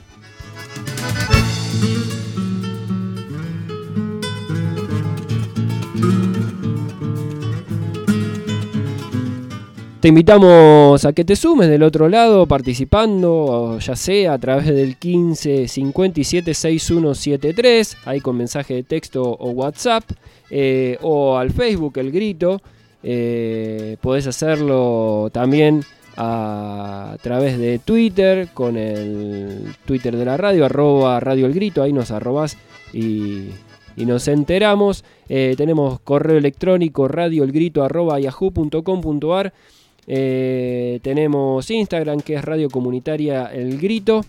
Te invitamos a que te sumes del otro lado participando, ya sea a través del 15 57 6173, ahí con mensaje de texto o WhatsApp, o al Facebook El Grito. Podés hacerlo también a través de Twitter, con el Twitter de la radio, @Radio El Grito, ahí nos arrobás y nos enteramos. Tenemos correo electrónico radioelgrito@yahoo.com.ar. Tenemos Instagram, que es Radio Comunitaria El Grito.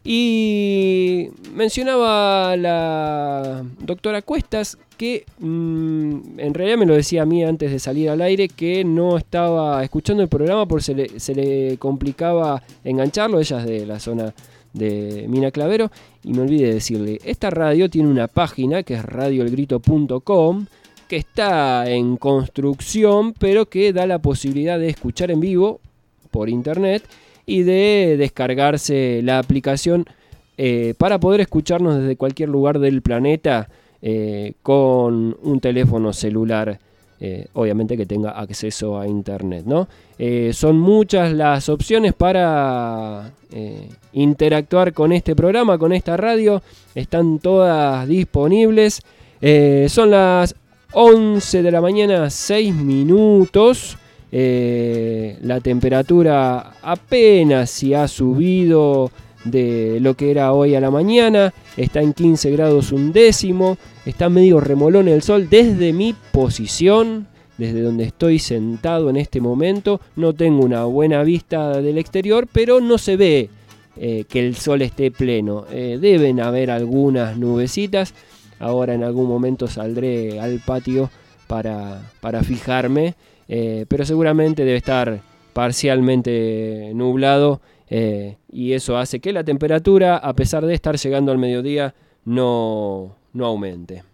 Y mencionaba la doctora Cuestas que en realidad me lo decía a mí antes de salir al aire, que no estaba escuchando el programa porque se le complicaba engancharlo. Ella es de la zona de Mina Clavero, y me olvidé decirle, esta radio tiene una página que es radioelgrito.com, que está en construcción, pero que da la posibilidad de escuchar en vivo por internet y de descargarse la aplicación para poder escucharnos desde cualquier lugar del planeta con un teléfono celular, obviamente que tenga acceso a internet, ¿no? Son muchas las opciones para interactuar con este programa, con esta radio. Están todas disponibles. Son las 11 de la mañana, 6 minutos. La temperatura apenas si ha subido de lo que era hoy a la mañana. Está en 15 grados 1/10. Está medio remolón el sol. Desde mi posición, desde donde estoy sentado en este momento, no tengo una buena vista del exterior, pero no se ve que el sol esté pleno. Deben haber algunas nubecitas. Ahora en algún momento saldré al patio para fijarme, pero seguramente debe estar parcialmente nublado, y eso hace que la temperatura, a pesar de estar llegando al mediodía, no aumente.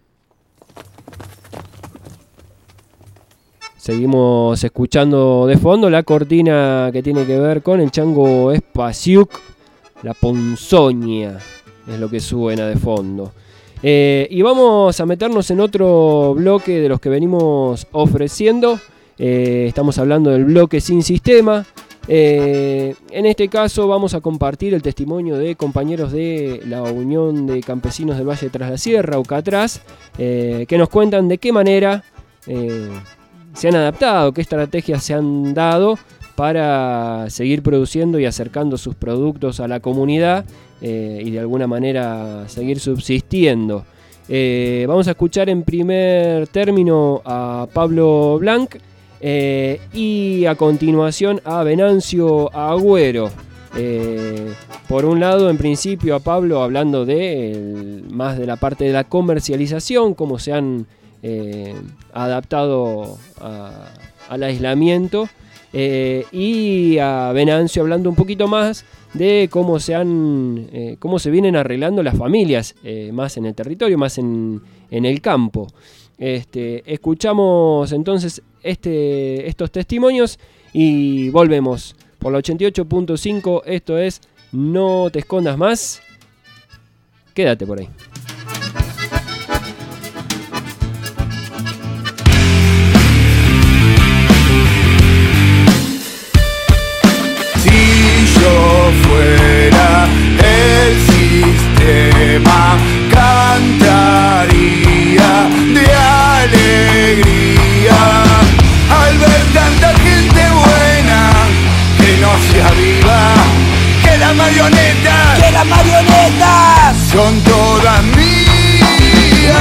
Seguimos escuchando de fondo la cortina que tiene que ver con el Chango Espasiuk, la Ponzoña, es lo que suena de fondo. Y vamos a meternos en otro bloque de los que venimos ofreciendo. Estamos hablando del bloque Sin Sistema. En este caso vamos a compartir el testimonio de compañeros de la Unión de Campesinos del Valle de Tras la Sierra, UCATRAS, que nos cuentan de qué manera se han adaptado, qué estrategias se han dado para seguir produciendo y acercando sus productos a la comunidad, y de alguna manera seguir subsistiendo. Vamos a escuchar en primer término a Pablo Blanc, y a continuación a Venancio Agüero. Por un lado, en principio, a Pablo hablando más de la parte de la comercialización, cómo se han adaptado al aislamiento, y a Venancio hablando un poquito más de cómo se vienen arreglando las familias, más en el territorio, más en el campo. Escuchamos entonces estos testimonios y volvemos por la 88.5. Esto es No Te Escondas Más. Quédate por ahí. Si yo fuera el sistema, cantaría de alegría al ver tanta gente buena que no se aviva, que las marionetas son todas mías.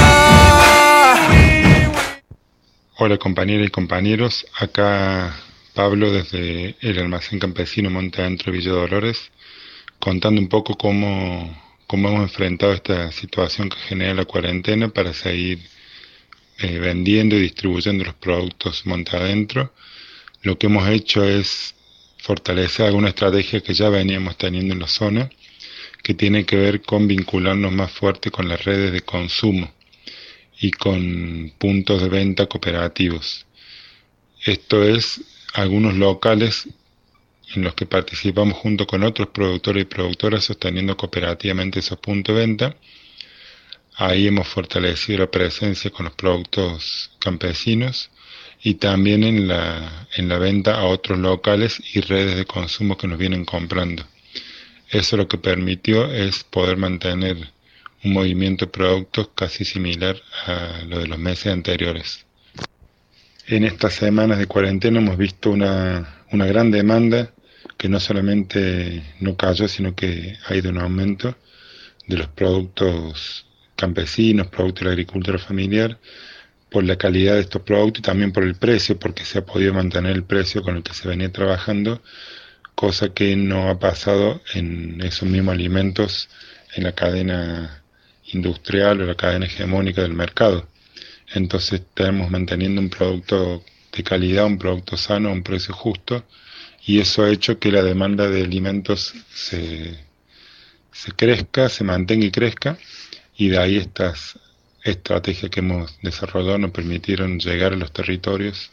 Hola compañeras y compañeros, acá Pablo desde el almacén campesino Monte Adentro, Villa Dolores, contando un poco cómo hemos enfrentado esta situación que genera la cuarentena para seguir vendiendo y distribuyendo los productos Monte Adentro. Lo que hemos hecho es fortalecer alguna estrategia que ya veníamos teniendo en la zona, que tiene que ver con vincularnos más fuerte con las redes de consumo. y con puntos de venta cooperativos. Esto es algunos locales en los que participamos junto con otros productores y productoras sosteniendo cooperativamente esos puntos de venta. Ahí hemos fortalecido la presencia con los productos campesinos y también en la venta a otros locales y redes de consumo que nos vienen comprando. Eso lo que permitió es poder mantener un movimiento de productos casi similar a lo de los meses anteriores. En estas semanas de cuarentena hemos visto una gran demanda que no solamente no cayó, sino que ha ido en aumento de los productos campesinos, productos de la agricultura familiar, por la calidad de estos productos y también por el precio, porque se ha podido mantener el precio con el que se venía trabajando, cosa que no ha pasado en esos mismos alimentos en la cadena industrial o la cadena hegemónica del mercado. Entonces estamos manteniendo un producto de calidad, un producto sano, a un precio justo, y eso ha hecho que la demanda de alimentos se crezca, se mantenga y crezca, y de ahí estas estrategias que hemos desarrollado nos permitieron llegar a los territorios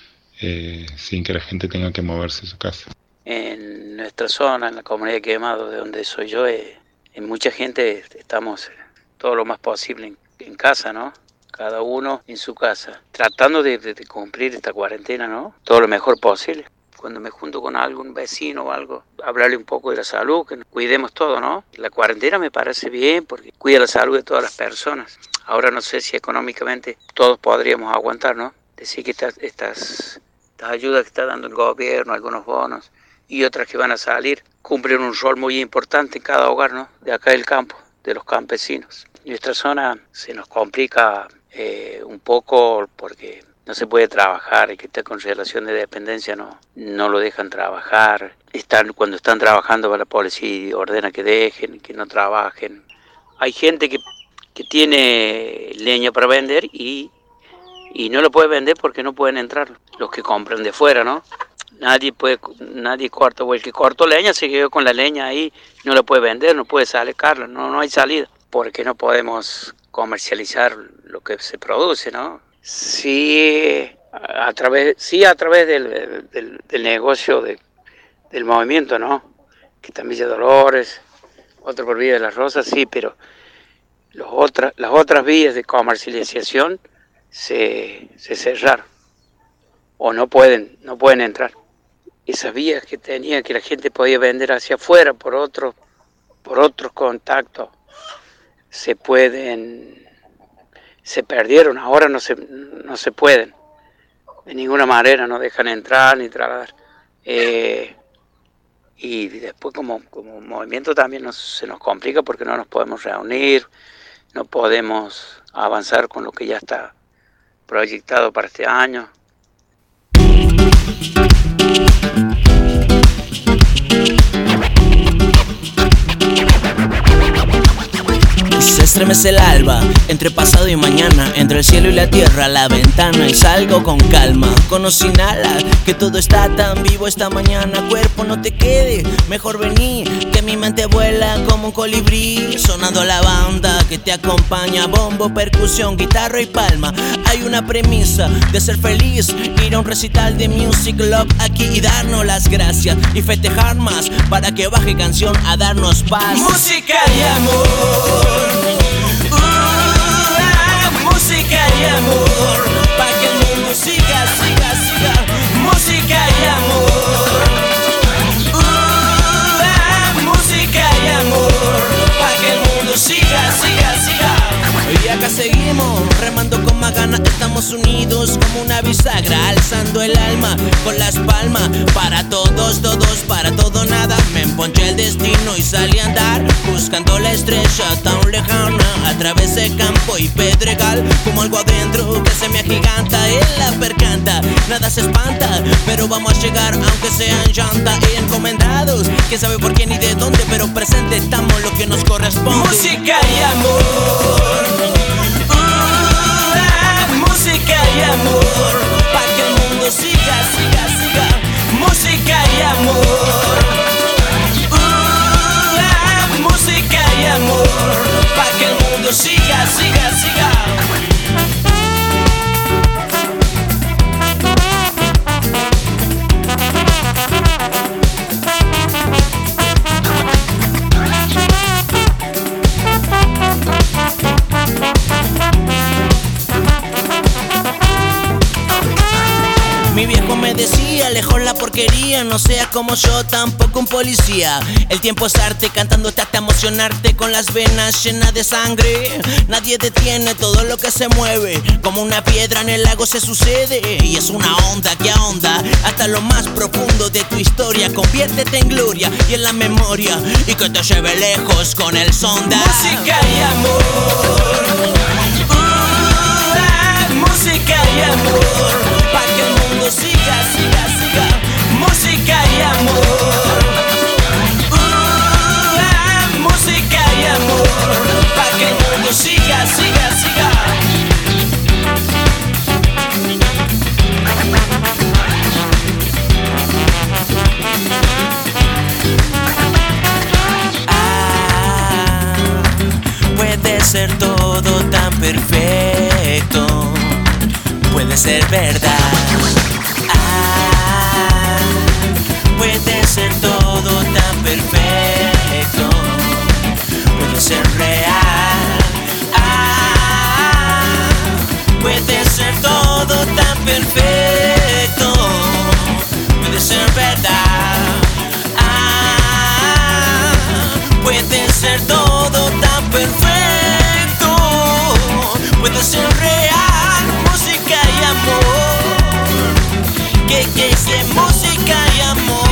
sin que la gente tenga que moverse de su casa. En nuestra zona, en la comunidad de Quemado, de donde soy yo, mucha gente estamos todo lo más posible en casa, ¿no? Cada uno en su casa, tratando de cumplir esta cuarentena, ¿no? Todo lo mejor posible. Cuando me junto con algún vecino o algo, hablarle un poco de la salud, que cuidemos todo, ¿no? La cuarentena me parece bien porque cuida la salud de todas las personas. Ahora no sé si económicamente todos podríamos aguantar, ¿no? Decir que estas ayudas que está dando el gobierno, algunos bonos y otras que van a salir, cumplen un rol muy importante en cada hogar, ¿no? De acá del campo, de los campesinos. Nuestra zona se nos complica un poco porque no se puede trabajar, y que está con relación de dependencia no lo dejan trabajar. Cuando están trabajando la policía ordena que dejen, que no trabajen. Hay gente que tiene leña para vender y no lo puede vender porque no pueden entrar los que compran de fuera, ¿no? Nadie corta, o el que cortó leña se quedó con la leña ahí, no la puede vender, no puede sacarla, no hay salida, porque no podemos comercializar lo que se produce, ¿no? Sí, a través del negocio del movimiento, ¿no? Que está en Villa Dolores, otro por Villa de las Rosas, sí, pero las otras vías de comercialización se cerraron o no pueden entrar. Esas vías que tenía, que la gente podía vender hacia afuera por otros contactos, se perdieron, ahora no se pueden, de ninguna manera, no dejan entrar ni trasladar. Y después como movimiento también se nos complica porque no nos podemos reunir, no podemos avanzar con lo que ya está proyectado para este año. Se estremece el alba, entre pasado y mañana, entre el cielo y la tierra, la ventana, y salgo con calma, con o sin alas, que todo está tan vivo esta mañana. Cuerpo, no te quede, mejor vení, que mi mente vuela como un colibrí. Sonando la banda que te acompaña, bombo, percusión, guitarra y palma. Hay una premisa de ser feliz, ir a un recital de Music Love aquí y darnos las gracias y festejar más, para que baje canción a darnos paz. Música y amor, música y amor, pa' que el mundo siga. Música y amor, música y amor, pa' que el mundo siga. Y acá seguimos, remando con más ganas, estamos unidos como una bisagra, alzando el alma con las palmas, para todos, para todo nada. Me emponché el destino y salí a andar, buscando la estrella tan lejana, a través de campo y pedregal, como algo adentro que se me agiganta en la percanta. Nada se espanta, pero vamos a llegar aunque sean llanta y encomendados, quién sabe por quién y de dónde, pero presente estamos lo que nos corresponde. Música y amor, música y amor, pa' que el mundo siga. Música y amor, música y amor, pa' que el mundo siga. Mi viejo me decía, lejos la porquería, no seas como yo, tampoco un policía. El tiempo es arte, cantándote hasta emocionarte, con las venas llenas de sangre. Nadie detiene todo lo que se mueve, como una piedra en el lago se sucede. Y es una onda que ahonda hasta lo más profundo de tu historia. Conviértete en gloria y en la memoria, y que te lleve lejos con el sonda. Música y amor, música y amor, pa' que el mundo siga, siga, siga. Música y amor, música y amor, pa' que el mundo siga, siga, siga. Puede ser todo tan perfecto, puede ser verdad. Puede ser todo tan perfecto, puede ser real. Puede ser todo tan perfecto, puede ser verdad. Puede ser todo tan perfecto, puede ser real. Música y amor, que es música y amor.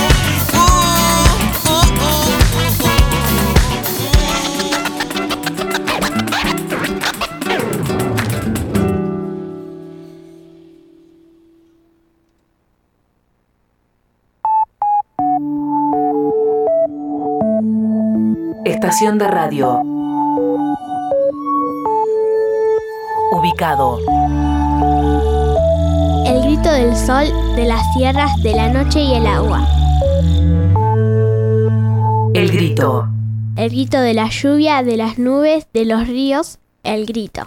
Estación de radio. Ubicado. El grito del sol, de las sierras, de la noche y el agua. El grito. El grito de la lluvia, de las nubes, de los ríos. El grito.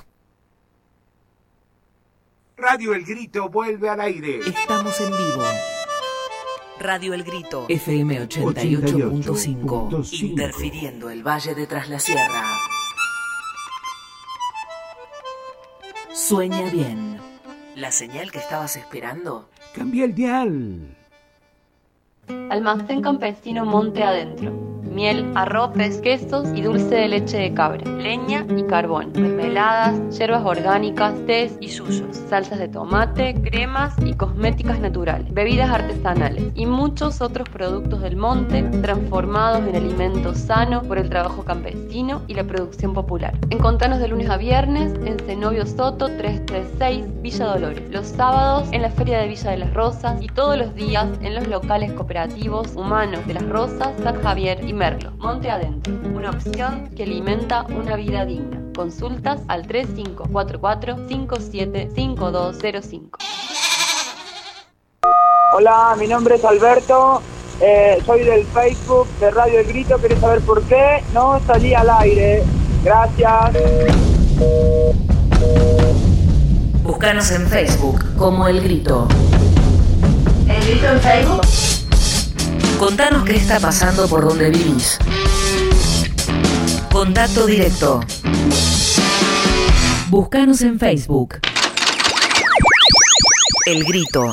Radio El Grito vuelve al aire. Estamos en vivo. Radio El Grito, FM 88.5, interfiriendo el valle de Tras la Sierra. Sueña bien. ¿La señal que estabas esperando? Cambia el dial. Almacén Campesino Monte Adentro. Miel, arropes, quesos y dulce de leche de cabra, leña y carbón, mermeladas, hierbas orgánicas, tés y yuyos, salsas de tomate, cremas y cosméticas naturales, bebidas artesanales y muchos otros productos del monte transformados en alimentos sanos por el trabajo campesino y la producción popular. Encontranos de lunes a viernes en Zenobio Soto 336, Villa Dolores, los sábados en la Feria de Villa de las Rosas y todos los días en los locales cooperativos Humanos de las Rosas, San Javier y Merlo. Monte Adentro, una opción que alimenta una vida digna. Consultas al 3544-575205. Hola, mi nombre es Alberto, soy del Facebook de Radio El Grito. ¿Querés saber por qué? No salí al aire. Gracias. Búscanos en Facebook como El Grito. ¿El Grito en Facebook? Contanos qué está pasando por donde vivís. Contacto directo. Búscanos en Facebook. El Grito.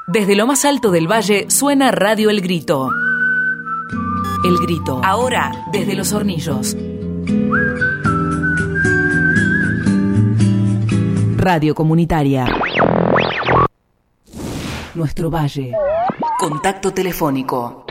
Desde lo más alto del valle suena Radio El Grito. El Grito, ahora desde Los Hornillos. Radio comunitaria. Nuestro valle. Contacto telefónico.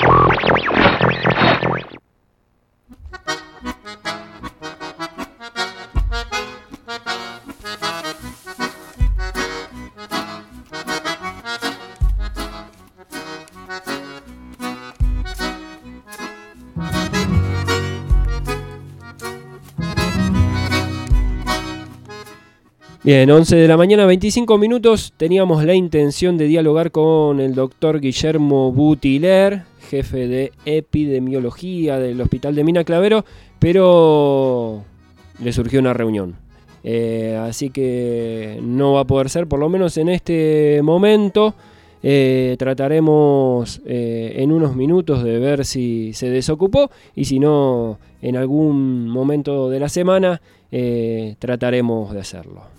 Bien, 11 de la mañana, 25 minutos. Teníamos la intención de dialogar con el doctor Guillermo Butiler, jefe de epidemiología del Hospital de Mina Clavero, pero le surgió una reunión. Así que no va a poder ser, por lo menos en este momento. Trataremos en unos minutos de ver si se desocupó y si no, en algún momento de la semana trataremos de hacerlo.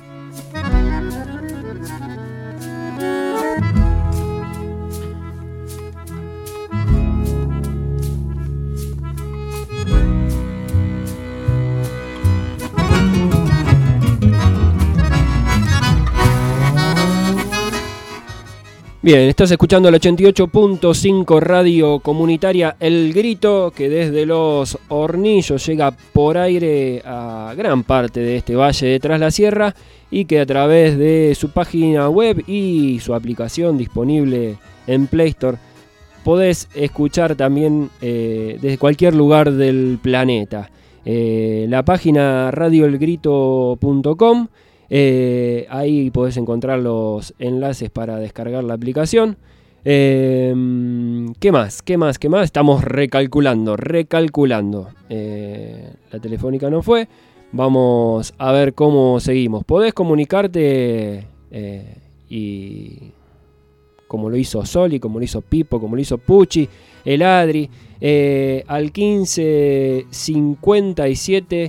Bien, estás escuchando el 88.5 Radio Comunitaria El Grito, que desde Los Hornillos llega por aire a gran parte de este valle de Tras la Sierra y que a través de su página web y su aplicación disponible en Play Store podés escuchar también desde cualquier lugar del planeta. La página radioelgrito.com. Ahí podés encontrar los enlaces para descargar la aplicación. ¿Qué más? Estamos recalculando. La telefónica no fue. Vamos a ver cómo seguimos. Podés comunicarte y como lo hizo Soli, como lo hizo Pipo, como lo hizo Pucci, el Adri, al 15 57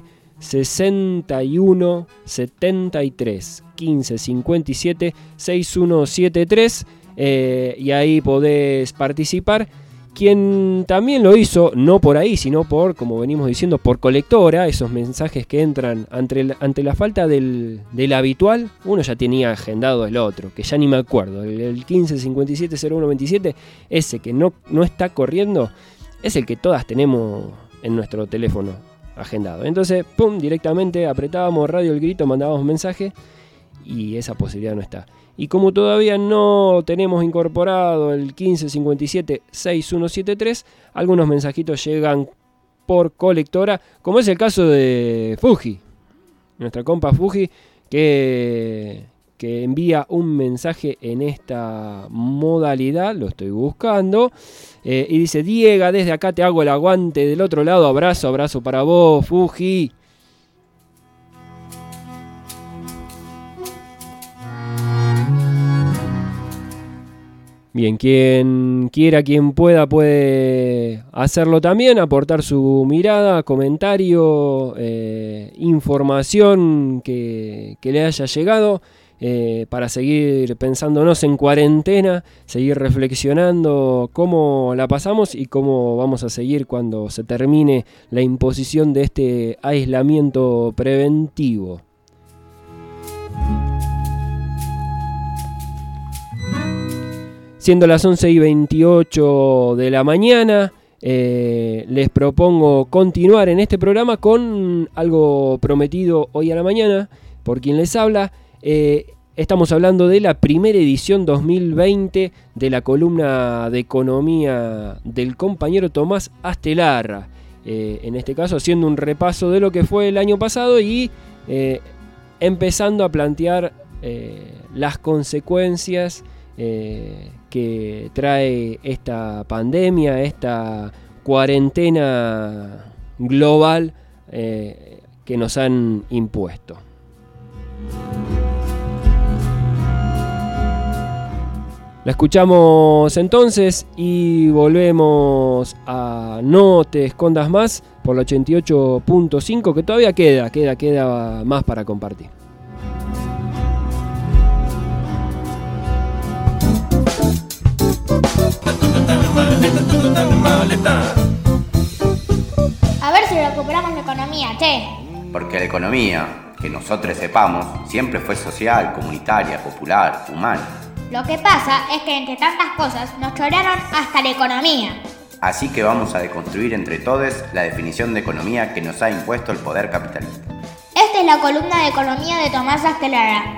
61 73 15 57 6173 y ahí podés participar. Quien también lo hizo, no por ahí, sino por, como venimos diciendo, por colectora, esos mensajes que entran ante la falta del habitual. Uno ya tenía agendado el otro, que ya ni me acuerdo, el 15 57 01 27, ese que no está corriendo, es el que todas tenemos en nuestro teléfono agendado. Entonces, pum, directamente apretábamos Radio El Grito, mandábamos un mensaje y esa posibilidad no está. Y como todavía no tenemos incorporado el 1557 6173, algunos mensajitos llegan por colectora, como es el caso de Fuji, nuestra compa Fuji, que envía un mensaje en esta modalidad, lo estoy buscando, y dice: Diega, desde acá te hago el aguante del otro lado, abrazo para vos, Fuji. Bien, quien quiera, quien pueda, puede hacerlo también, aportar su mirada, comentario, información que le haya llegado, para seguir pensándonos en cuarentena, seguir reflexionando cómo la pasamos y cómo vamos a seguir cuando se termine la imposición de este aislamiento preventivo. Siendo las 11:28 de la mañana, les propongo continuar en este programa con algo prometido hoy a la mañana por quien les habla. Estamos hablando de la primera edición 2020 de la columna de economía del compañero Tomás Astelarra. En este caso haciendo un repaso de lo que fue el año pasado y empezando a plantear las consecuencias que trae esta pandemia, esta cuarentena global que nos han impuesto. La escuchamos entonces y volvemos a No Te Escondas Más por la 88.5, que todavía queda más para compartir. A ver si recuperamos la economía, che. Porque la economía, que nosotros sepamos, siempre fue social, comunitaria, popular, humana. Lo que pasa es que entre tantas cosas nos chorearon hasta la economía. Así que vamos a deconstruir entre todos la definición de economía que nos ha impuesto el poder capitalista. Esta es la columna de economía de Tomás Astelara.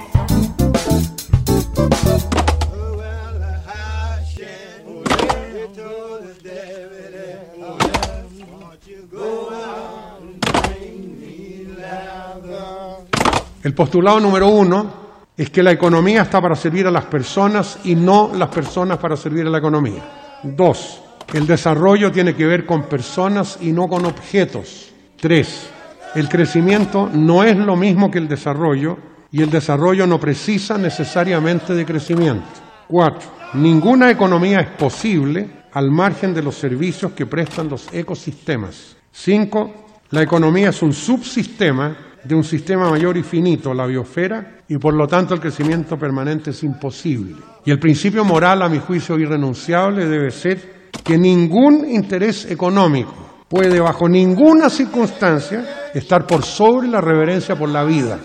El postulado número 1 es que la economía está para servir a las personas y no las personas para servir a la economía. 2. El desarrollo tiene que ver con personas y no con objetos. 3. El crecimiento no es lo mismo que el desarrollo y el desarrollo no precisa necesariamente de crecimiento. 4. Ninguna economía es posible al margen de los servicios que prestan los ecosistemas. 5. La economía es un subsistema de un sistema mayor y finito, la biosfera, y por lo tanto el crecimiento permanente es imposible. Y el principio moral, a mi juicio irrenunciable, debe ser que ningún interés económico puede, bajo ninguna circunstancia, estar por sobre la reverencia por la vida.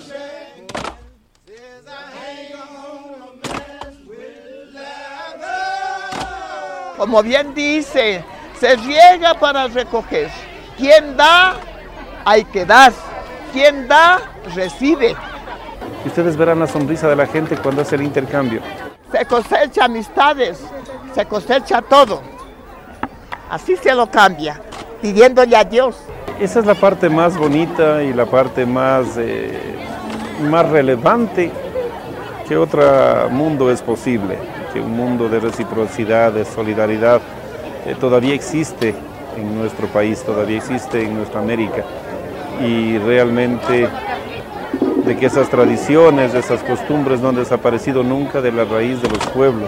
Como bien dice, se riega para recoger. Quien da, hay que dar. Quien da, recibe. Y ustedes verán la sonrisa de la gente cuando hace el intercambio. Se cosecha amistades, se cosecha todo. Así se lo cambia, pidiéndole a Dios. Esa es la parte más bonita y la parte más relevante que otro mundo es posible. Que un mundo de reciprocidad, de solidaridad, todavía existe en nuestro país, todavía existe en nuestra América. Y realmente de que esas tradiciones, esas costumbres no han desaparecido nunca de la raíz de los pueblos.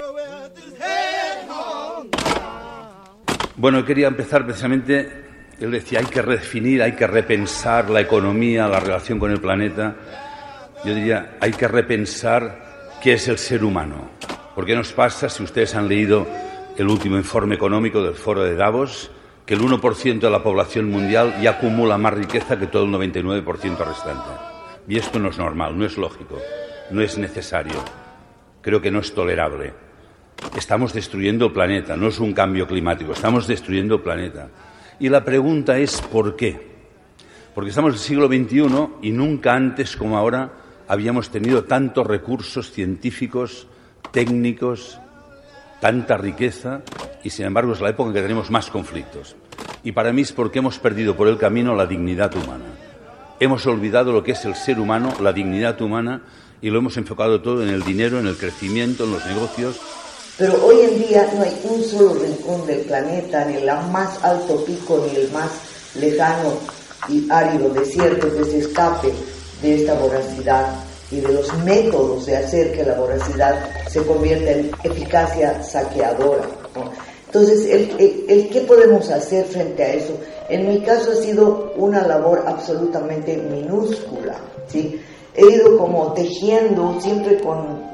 Bueno, quería empezar precisamente, él decía, hay que redefinir, hay que repensar la economía, la relación con el planeta. Yo diría, hay que repensar qué es el ser humano. ¿Por qué nos pasa, si ustedes han leído el último informe económico del Foro de Davos, que el 1% de la población mundial ya acumula más riqueza que todo el 99% restante? Y esto no es normal, no es lógico, no es necesario. Creo que no es tolerable. Estamos destruyendo el planeta, no es un cambio climático, estamos destruyendo el planeta. Y la pregunta es ¿por qué? Porque estamos en el siglo XXI y nunca antes como ahora habíamos tenido tantos recursos científicos, técnicos, tanta riqueza, y sin embargo es la época en que tenemos más conflictos. Y para mí es porque hemos perdido por el camino la dignidad humana. Hemos olvidado lo que es el ser humano, la dignidad humana, y lo hemos enfocado todo en el dinero, en el crecimiento, en los negocios. Pero hoy en día no hay un solo rincón del planeta, ni el más alto pico, ni el más lejano y árido desierto que se escape de esta voracidad y de los métodos de hacer que la voracidad se convierta en eficacia saqueadora, ¿no? Entonces, ¿qué podemos hacer frente a eso? En mi caso ha sido una labor absolutamente minúscula, ¿sí? He ido como tejiendo siempre con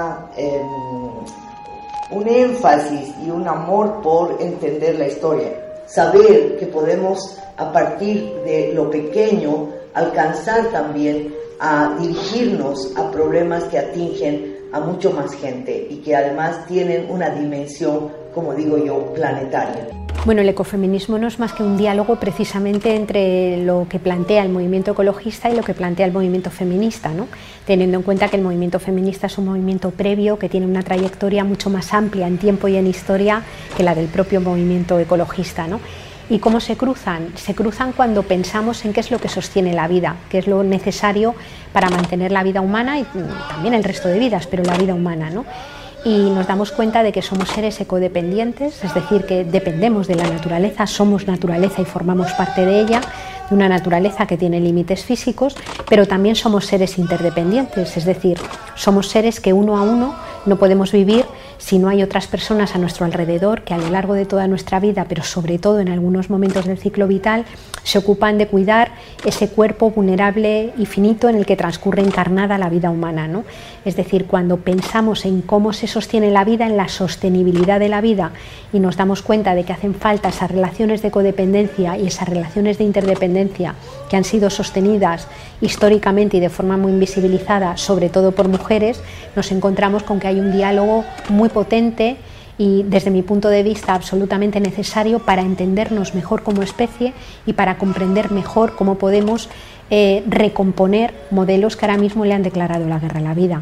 un énfasis y un amor por entender la historia. Saber que podemos, a partir de lo pequeño, alcanzar también a dirigirnos a problemas que atingen a mucho más gente y que además tienen una dimensión, como digo yo, planetaria. Bueno, el ecofeminismo no es más que un diálogo precisamente entre lo que plantea el movimiento ecologista y lo que plantea el movimiento feminista, ¿no? Teniendo en cuenta que el movimiento feminista es un movimiento previo que tiene una trayectoria mucho más amplia en tiempo y en historia que la del propio movimiento ecologista, ¿no? ¿Y cómo se cruzan? Se cruzan cuando pensamos en qué es lo que sostiene la vida, qué es lo necesario para mantener la vida humana y también el resto de vidas, pero la vida humana, ¿no? Y nos damos cuenta de que somos seres ecodependientes, es decir, que dependemos de la naturaleza, somos naturaleza y formamos parte de ella, de una naturaleza que tiene límites físicos, pero también somos seres interdependientes, es decir, somos seres que uno a uno no podemos vivir si no hay otras personas a nuestro alrededor que a lo largo de toda nuestra vida, pero sobre todo en algunos momentos del ciclo vital, se ocupan de cuidar ese cuerpo vulnerable y finito en el que transcurre encarnada la vida humana, ¿no? Es decir, cuando pensamos en cómo se sostiene la vida, en la sostenibilidad de la vida, y nos damos cuenta de que hacen falta esas relaciones de codependencia y esas relaciones de interdependencia que han sido sostenidas históricamente y de forma muy invisibilizada, sobre todo por mujeres, nos encontramos con que hay un diálogo muy potente y, desde mi punto de vista, absolutamente necesario para entendernos mejor como especie y para comprender mejor cómo podemos recomponer modelos que ahora mismo le han declarado la guerra a la vida.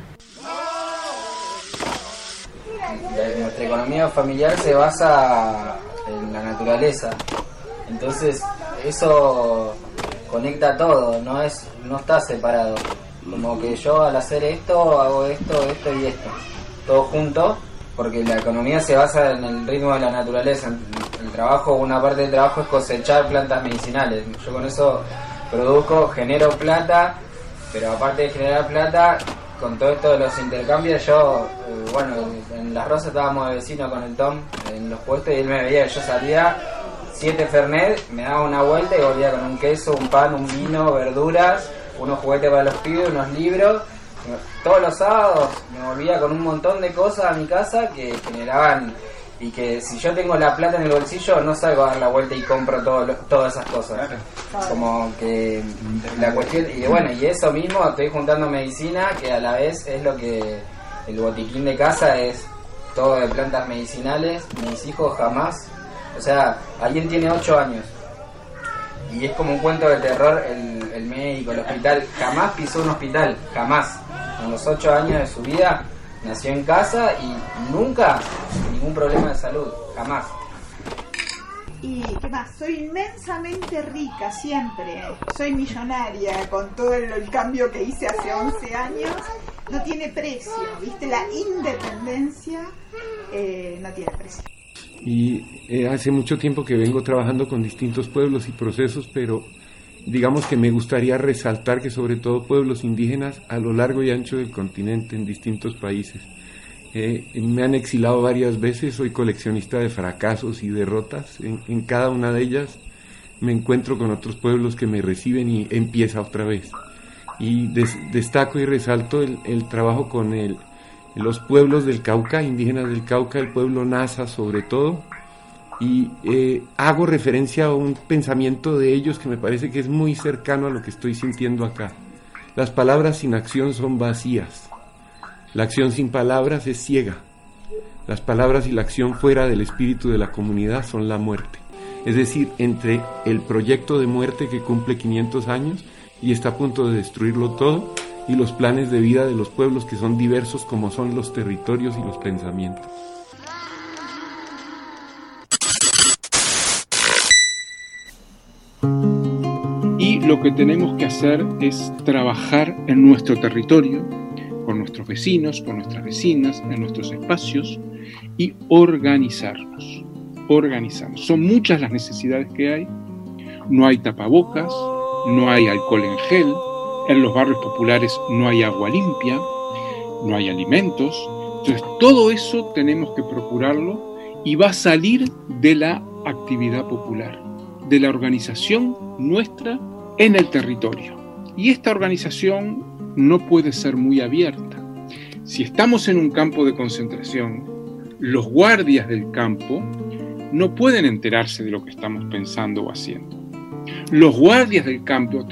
Nuestra economía familiar se basa en la naturaleza, entonces eso conecta todo, no está separado, como que yo al hacer esto hago esto y esto, todo junto, porque la economía se basa en el ritmo de la naturaleza. El trabajo, una parte del trabajo es cosechar plantas medicinales, yo con eso produzco, genero plata, pero aparte de generar plata, con todo esto de los intercambios, yo, en Las Rosas estábamos de vecino con el Tom en los puestos y él me veía, yo salía 7 Fernet, me daba una vuelta y volvía con un queso, un pan, un vino, verduras, unos juguetes para los pibes, unos libros. Todos los sábados me volvía con un montón de cosas a mi casa que generaban, y que si yo tengo la plata en el bolsillo no salgo a dar la vuelta y compro todas esas cosas. Como que la cuestión, y eso mismo, estoy juntando medicina, que a la vez es lo que el botiquín de casa es todo de plantas medicinales. Mis hijos jamás, o sea, alguien tiene 8 años y es como un cuento de terror, el médico, el hospital, jamás pisó un hospital, jamás. En los 8 años de su vida nació en casa y nunca ningún problema de salud, jamás. Y qué más, soy inmensamente rica siempre, soy millonaria con todo el cambio que hice hace 11 años, no tiene precio, ¿viste? La independencia no tiene precio. Y hace mucho tiempo que vengo trabajando con distintos pueblos y procesos, pero digamos que me gustaría resaltar que sobre todo pueblos indígenas a lo largo y ancho del continente, en distintos países. Me han exilado varias veces, soy coleccionista de fracasos y derrotas. En cada una de ellas me encuentro con otros pueblos que me reciben y empieza otra vez. Y destaco y resalto el trabajo con los pueblos del Cauca, indígenas del Cauca, el pueblo Nasa sobre todo, y hago referencia a un pensamiento de ellos que me parece que es muy cercano a lo que estoy sintiendo acá. Las palabras sin acción son vacías. La acción sin palabras es ciega. Las palabras y la acción fuera del espíritu de la comunidad son la muerte. Es decir, entre el proyecto de muerte que cumple 500 años y está a punto de destruirlo todo, y los planes de vida de los pueblos que son diversos como son los territorios y los pensamientos. Y lo que tenemos que hacer es trabajar en nuestro territorio, con nuestros vecinos, con nuestras vecinas, en nuestros espacios, y organizarnos. Son muchas las necesidades que hay. No hay tapabocas, no hay alcohol en gel, en los barrios populares no hay agua limpia, no hay alimentos. Entonces todo eso tenemos que procurarlo y va a salir de la actividad popular, de la organización nuestra en el territorio. Y esta organización no puede ser muy abierta. Si estamos en un campo de concentración, los guardias del campo no pueden enterarse de lo que estamos pensando o haciendo. Los guardias del campo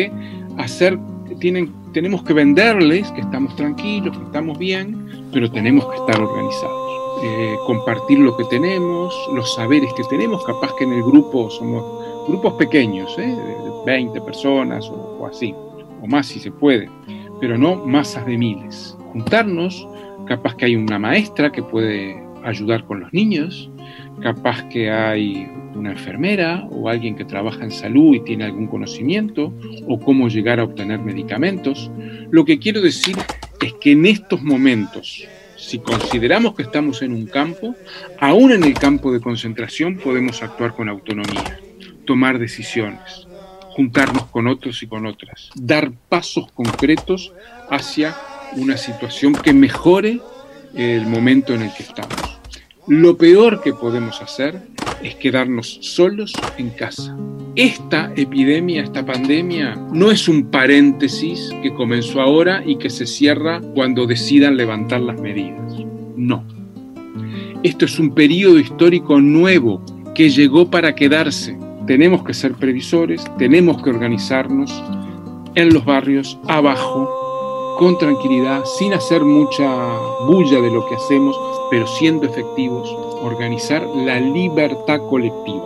tenemos que venderles que estamos tranquilos, que estamos bien, pero tenemos que estar organizados. Compartir lo que tenemos, los saberes que tenemos, capaz que en el grupo somos grupos pequeños, de 20 personas o así, o más si se puede, pero no masas de miles. Juntarnos, capaz que hay una maestra que puede ayudar con los niños, capaz que hay una enfermera o alguien que trabaja en salud y tiene algún conocimiento, o cómo llegar a obtener medicamentos. Lo que quiero decir es que en estos momentos, si consideramos que estamos en un campo, aún en el campo de concentración podemos actuar con autonomía, tomar decisiones, juntarnos con otros y con otras, dar pasos concretos hacia una situación que mejore el momento en el que estamos. Lo peor que podemos hacer es quedarnos solos en casa. Esta epidemia, esta pandemia, no es un paréntesis que comenzó ahora y que se cierra cuando decidan levantar las medidas. No. Esto es un periodo histórico nuevo que llegó para quedarse. Tenemos que ser previsores, tenemos que organizarnos en los barrios, abajo, con tranquilidad, sin hacer mucha bulla de lo que hacemos, pero siendo efectivos, organizar la libertad colectiva.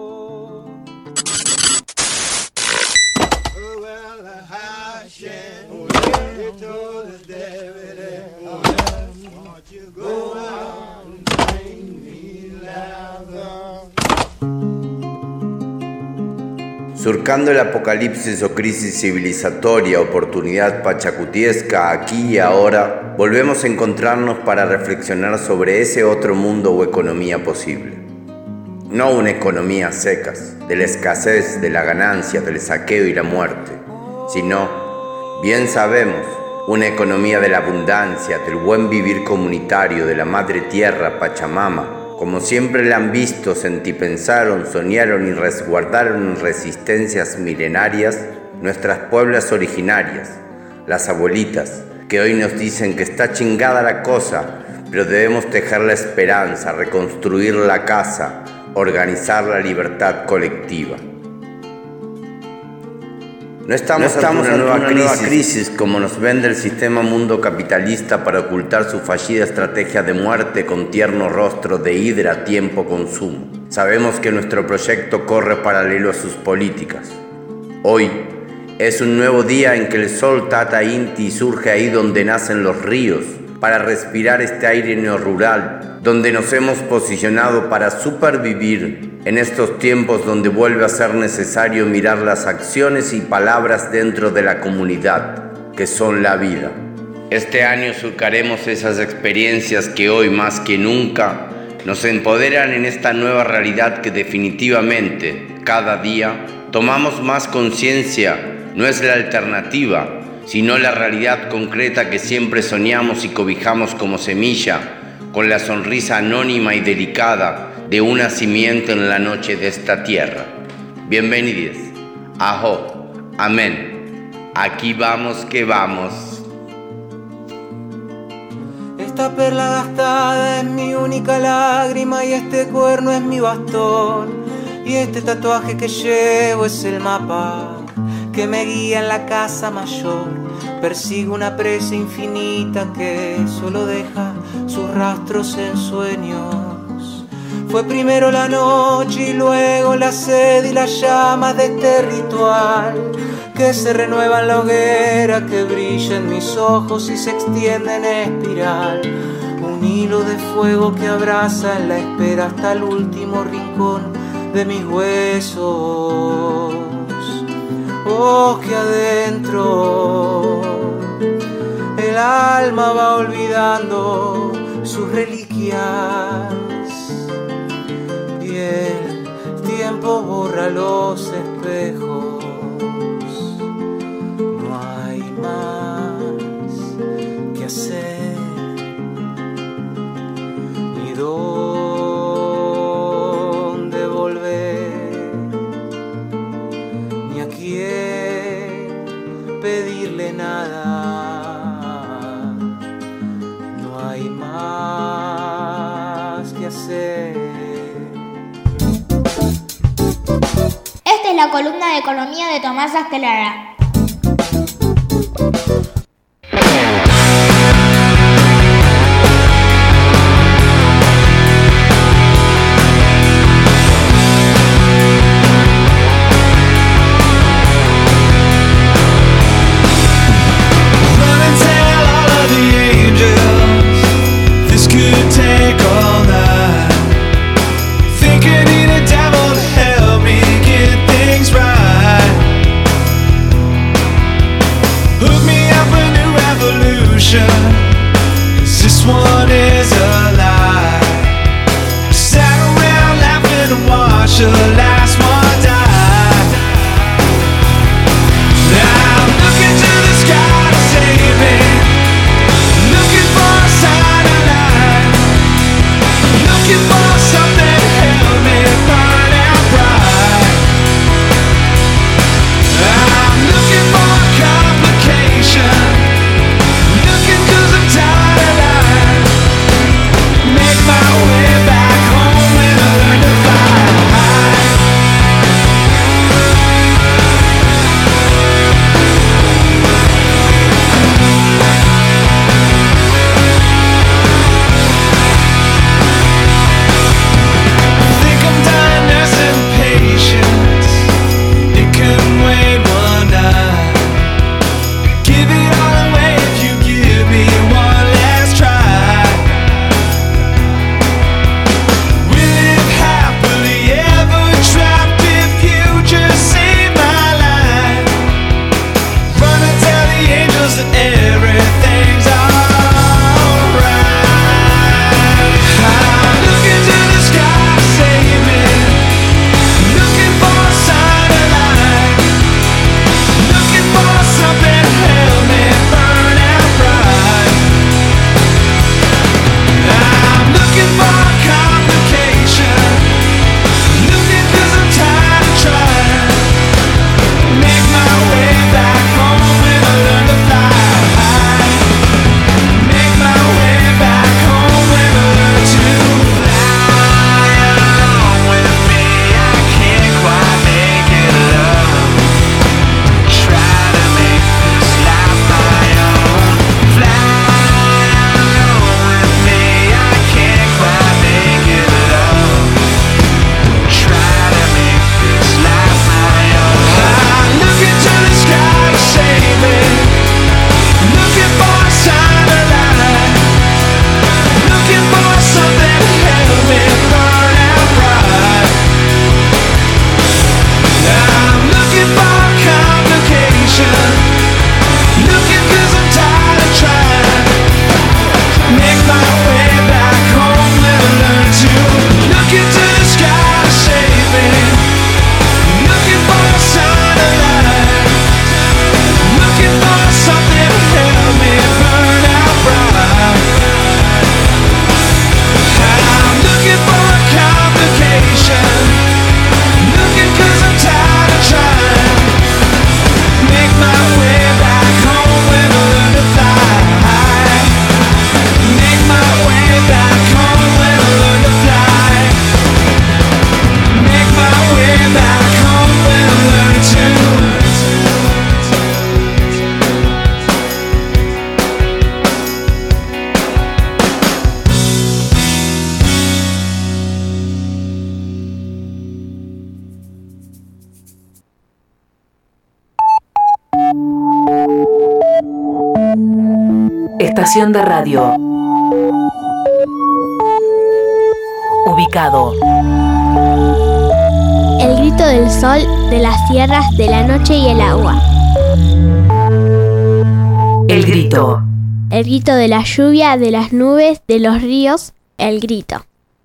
Surcando el apocalipsis o crisis civilizatoria, oportunidad pachacutiesca, aquí y ahora, volvemos a encontrarnos para reflexionar sobre ese otro mundo o economía posible. No una economía a secas, de la escasez, de la ganancia, del saqueo y la muerte, sino, bien sabemos, una economía de la abundancia, del buen vivir comunitario, de la madre tierra, Pachamama, como siempre la han visto, sentipensaron, soñaron y resguardaron en resistencias milenarias nuestras pueblas originarias, las abuelitas, que hoy nos dicen que está chingada la cosa, pero debemos tejer la esperanza, reconstruir la casa, organizar la libertad colectiva. No estamos ante una nueva crisis como nos vende el sistema mundo capitalista para ocultar su fallida estrategia de muerte con tierno rostro de hidra tiempo consumo. Sabemos que nuestro proyecto corre paralelo a sus políticas. Hoy es un nuevo día en que el sol Tata Inti surge ahí donde nacen los ríos para respirar este aire neorrural, donde nos hemos posicionado para supervivir en estos tiempos donde vuelve a ser necesario mirar las acciones y palabras dentro de la comunidad, que son la vida. Este año surcaremos esas experiencias que hoy más que nunca nos empoderan en esta nueva realidad que definitivamente, cada día, tomamos más conciencia, no es la alternativa, sino la realidad concreta que siempre soñamos y cobijamos como semilla, con la sonrisa anónima y delicada de un nacimiento en la noche de esta tierra. Bienvenidos. Ajo. Amén. Aquí vamos que vamos. Esta perla gastada es mi única lágrima y este cuerno es mi bastón. Y este tatuaje que llevo es el mapa que me guía en la casa mayor. Persigo una presa infinita que solo deja sus rastros en sueños. Fue primero la noche y luego la sed y las llamas de este ritual que se renueva en la hoguera, que brilla en mis ojos y se extiende en espiral. Un hilo de fuego que abraza en la espera hasta el último rincón de mis huesos. Oh, que adentro el alma va olvidando sus reliquias y el tiempo borra los espejos. No hay más que hacer ni dónde volver, ni a quién pedirle nada. No hay más que hacer. Esta es la columna de economía de Tomás Askelara. Estación de radio. Ubicado. El grito del sol, de las sierras, de la noche y el agua. El grito. El grito de la lluvia, de las nubes, de los ríos. El grito.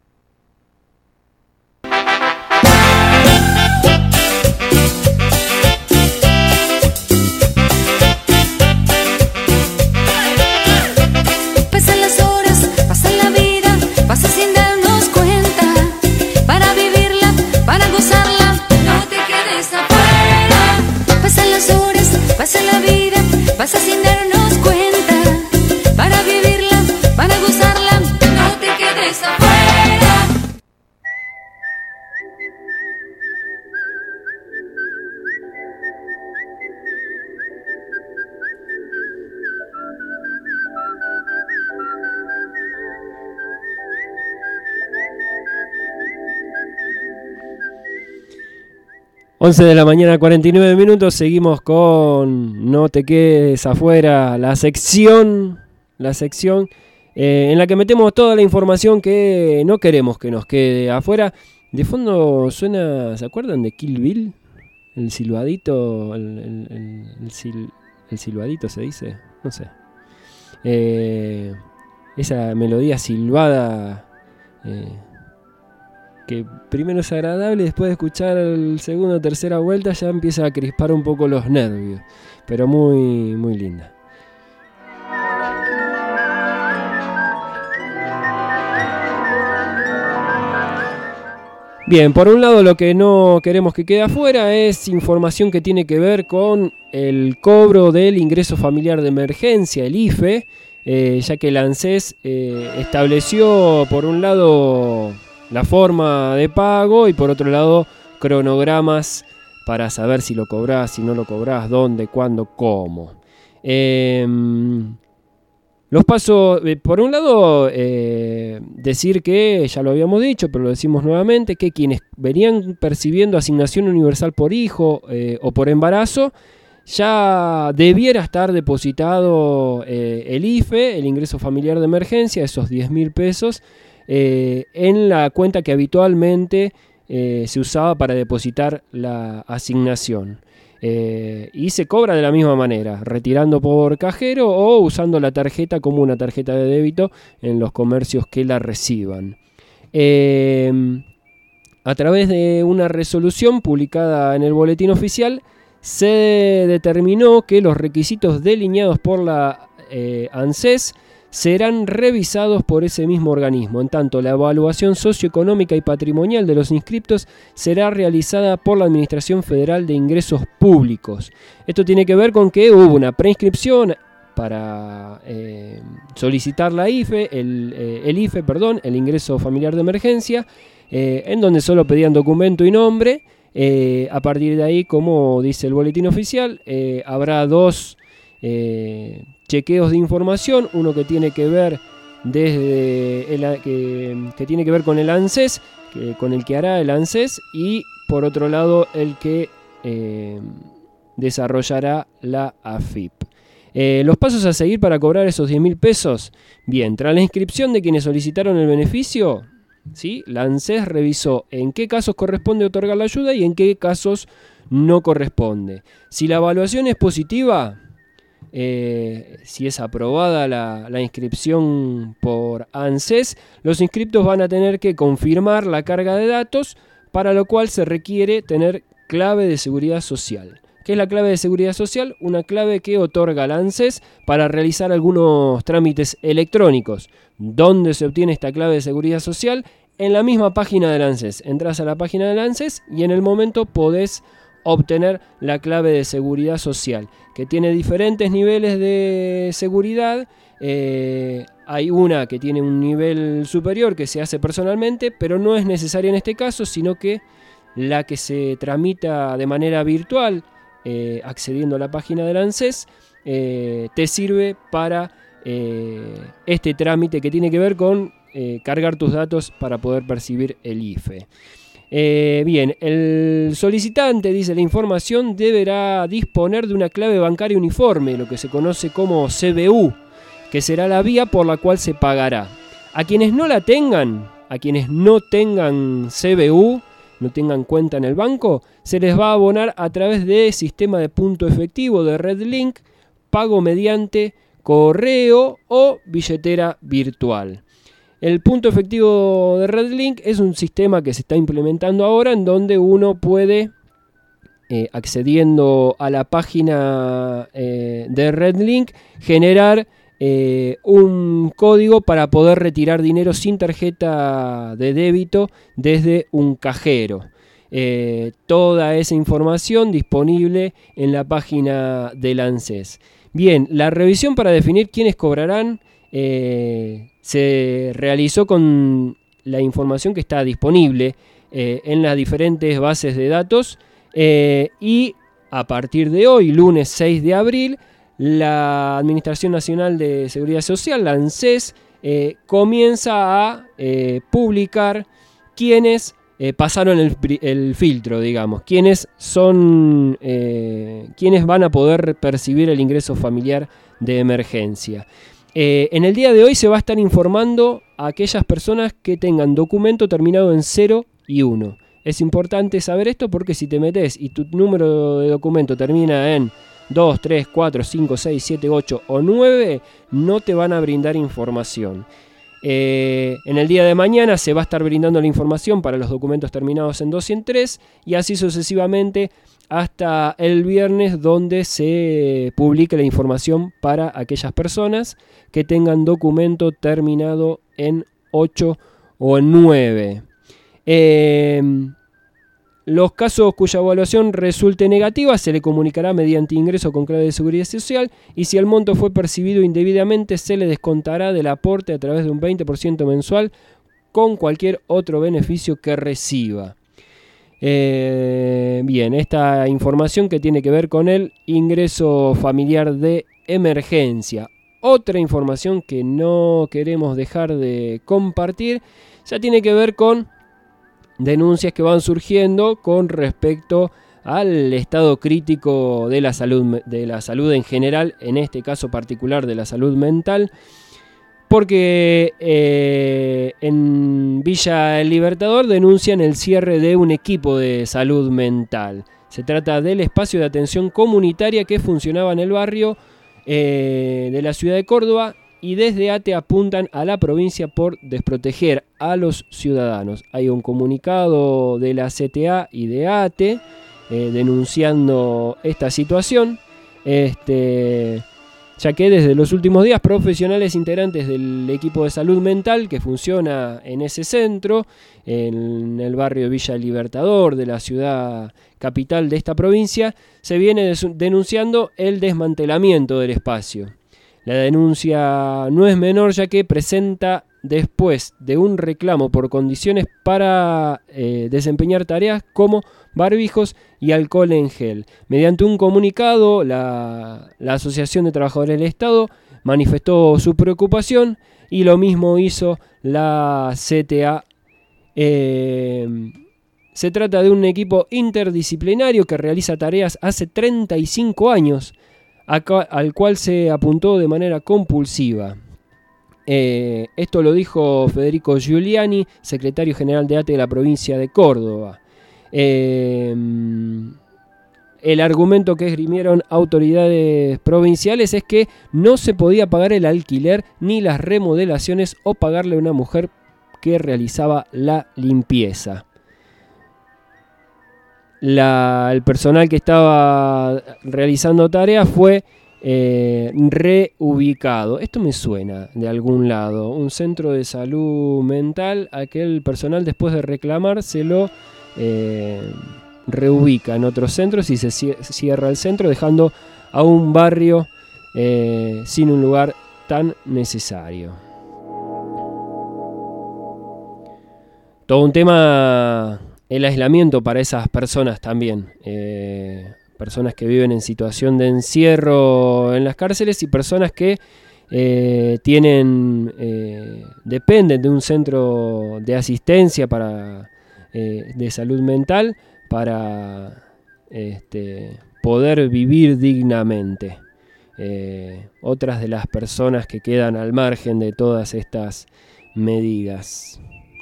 Pasan las horas, pasa la vida, pasa sin darnos cuenta. Para vivirla, para gozarla, no te quedes afuera. Pasan las horas, pasa la vida, pasa sin darnos cuenta. Para vivirla, para gozarla, no te quedes afuera. Once de la mañana, 49 minutos, seguimos con No te quedes afuera, la sección en la que metemos toda la información que no queremos que nos quede afuera. De fondo suena, ¿se acuerdan de Kill Bill? El silbadito, el silbadito se dice, no sé. Esa melodía silbada que primero es agradable y después de escuchar el segunda o tercera vuelta ya empieza a crispar un poco los nervios, pero muy, muy linda. Bien, por un lado lo que no queremos que quede afuera es información que tiene que ver con el cobro del ingreso familiar de emergencia, el IFE, ya que el ANSES estableció por un lado la forma de pago y por otro lado cronogramas para saber si lo cobrás, si no lo cobrás, dónde, cuándo, cómo. Los pasos, por un lado, decir que, ya lo habíamos dicho, pero lo decimos nuevamente, que quienes venían percibiendo asignación universal por hijo o por embarazo, ya debiera estar depositado el IFE, el ingreso familiar de emergencia, esos 10.000 pesos, en la cuenta que habitualmente se usaba para depositar la asignación. Y se cobra de la misma manera, retirando por cajero o usando la tarjeta como una tarjeta de débito en los comercios que la reciban. A través de una resolución publicada en el Boletín Oficial, se determinó que los requisitos delineados por la ANSES serán revisados por ese mismo organismo. En tanto, la evaluación socioeconómica y patrimonial de los inscriptos será realizada por la Administración Federal de Ingresos Públicos. Esto tiene que ver con que hubo una preinscripción para solicitar la IFE, el IFE, el ingreso familiar de emergencia, en donde solo pedían documento y nombre. A partir de ahí, como dice el boletín oficial, habrá dos chequeos de información, uno que tiene que ver que tiene que ver con el ANSES, con el que hará el ANSES, y por otro lado el que desarrollará la AFIP. Los pasos a seguir para cobrar esos 10.000 pesos. Bien, tras la inscripción de quienes solicitaron el beneficio, ¿sí? La ANSES revisó en qué casos corresponde otorgar la ayuda y en qué casos no corresponde. Si la evaluación es positiva, si es aprobada la inscripción por ANSES, los inscriptos van a tener que confirmar la carga de datos, para lo cual se requiere tener clave de seguridad social. ¿Qué es la clave de seguridad social? Una clave que otorga la ANSES para realizar algunos trámites electrónicos. ¿Dónde se obtiene esta clave de seguridad social? En la misma página del ANSES. Entras a la página del ANSES y en el momento podés obtener la clave de seguridad social, que tiene diferentes niveles de seguridad. Hay una que tiene un nivel superior que se hace personalmente, pero no es necesaria en este caso, sino que la que se tramita de manera virtual, accediendo a la página del ANSES, te sirve para este trámite que tiene que ver con cargar tus datos para poder percibir el IFE. Bien, el solicitante, dice la información, deberá disponer de una clave bancaria uniforme, lo que se conoce como CBU, que será la vía por la cual se pagará. A quienes no la tengan, a quienes no tengan CBU, no tengan cuenta en el banco, se les va a abonar a través de sistema de punto efectivo de RedLink, pago mediante correo o billetera virtual. El punto efectivo de RedLink es un sistema que se está implementando ahora en donde uno puede, accediendo a la página de RedLink, generar un código para poder retirar dinero sin tarjeta de débito desde un cajero. Toda esa información disponible en la página del ANSES. Bien, la revisión para definir quiénes cobrarán se realizó con la información que está disponible en las diferentes bases de datos y a partir de hoy, lunes 6 de abril, la Administración Nacional de Seguridad Social, la ANSES, comienza a publicar quiénes pasaron el filtro, digamos, quiénes van a poder percibir el ingreso familiar de emergencia. En el día de hoy se va a estar informando a aquellas personas que tengan documento terminado en 0 y 1. Es importante saber esto porque si te metes y tu número de documento termina en 2, 3, 4, 5, 6, 7, 8 o 9, no te van a brindar información. En el día de mañana se va a estar brindando la información para los documentos terminados en 2 y en 3 y así sucesivamente hasta el viernes, donde se publique la información para aquellas personas que tengan documento terminado en 8 o en 9. Los casos cuya evaluación resulte negativa se le comunicará mediante ingreso con clave de seguridad social y si el monto fue percibido indebidamente se le descontará del aporte a través de un 20% mensual con cualquier otro beneficio que reciba. Bien, esta información que tiene que ver con el ingreso familiar de emergencia. Otra información que no queremos dejar de compartir ya tiene que ver con denuncias que van surgiendo con respecto al estado crítico de la salud en general, en este caso particular de la salud mental, porque en Villa El Libertador denuncian el cierre de un equipo de salud mental. Se trata del espacio de atención comunitaria que funcionaba en el barrio de la ciudad de Córdoba y desde ATE apuntan a la provincia por desproteger a los ciudadanos. Hay un comunicado de la CTA y de ATE denunciando esta situación, ya que desde los últimos días profesionales integrantes del equipo de salud mental que funciona en ese centro, en el barrio de Villa Libertador de la ciudad capital de esta provincia, se viene denunciando el desmantelamiento del espacio. La denuncia no es menor, ya que presenta después de un reclamo por condiciones para desempeñar tareas como barbijos y alcohol en gel. Mediante un comunicado, la Asociación de Trabajadores del Estado manifestó su preocupación y lo mismo hizo la CTA. Se trata de un equipo interdisciplinario que realiza tareas hace 35 años, al cual se apuntó de manera compulsiva. Esto lo dijo Federico Giuliani, secretario general de ATE de la provincia de Córdoba. El argumento que esgrimieron autoridades provinciales es que no se podía pagar el alquiler ni las remodelaciones o pagarle a una mujer que realizaba la limpieza. El personal que estaba realizando tareas fue reubicado. Esto me suena de algún lado. Un centro de salud mental, aquel personal después de reclamar se lo reubica en otros centros y se cierra el centro, dejando a un barrio sin un lugar tan necesario. Todo un tema el aislamiento para esas personas también, personas que viven en situación de encierro en las cárceles y personas que dependen de un centro de asistencia de salud mental para poder vivir dignamente. otras de las personas que quedan al margen de todas estas medidas.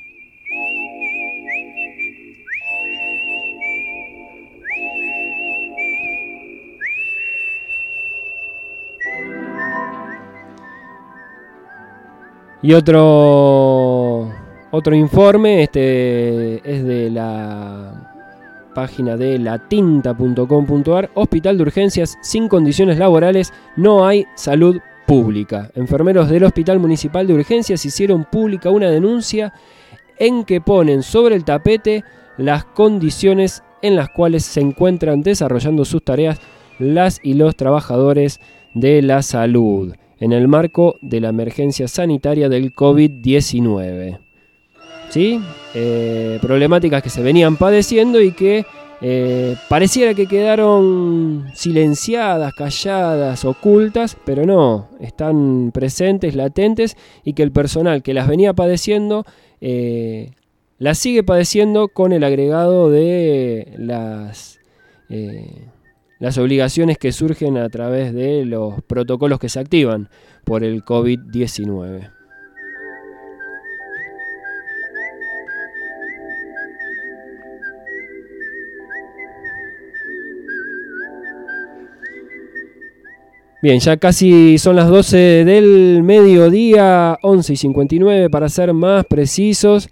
Y otro informe, este es de la página de latinta.com.ar. Hospital de urgencias sin condiciones laborales, no hay salud pública. Enfermeros del Hospital Municipal de Urgencias hicieron pública una denuncia en que ponen sobre el tapete las condiciones en las cuales se encuentran desarrollando sus tareas las y los trabajadores de la salud en el marco de la emergencia sanitaria del COVID-19. ¿Sí? Problemáticas que se venían padeciendo y que pareciera que quedaron silenciadas, calladas, ocultas, pero no, están presentes, latentes, y que el personal que las venía padeciendo las sigue padeciendo con el agregado de las obligaciones que surgen a través de los protocolos que se activan por el COVID-19. Bien, ya casi son las 12 del mediodía, 11:59 para ser más precisos.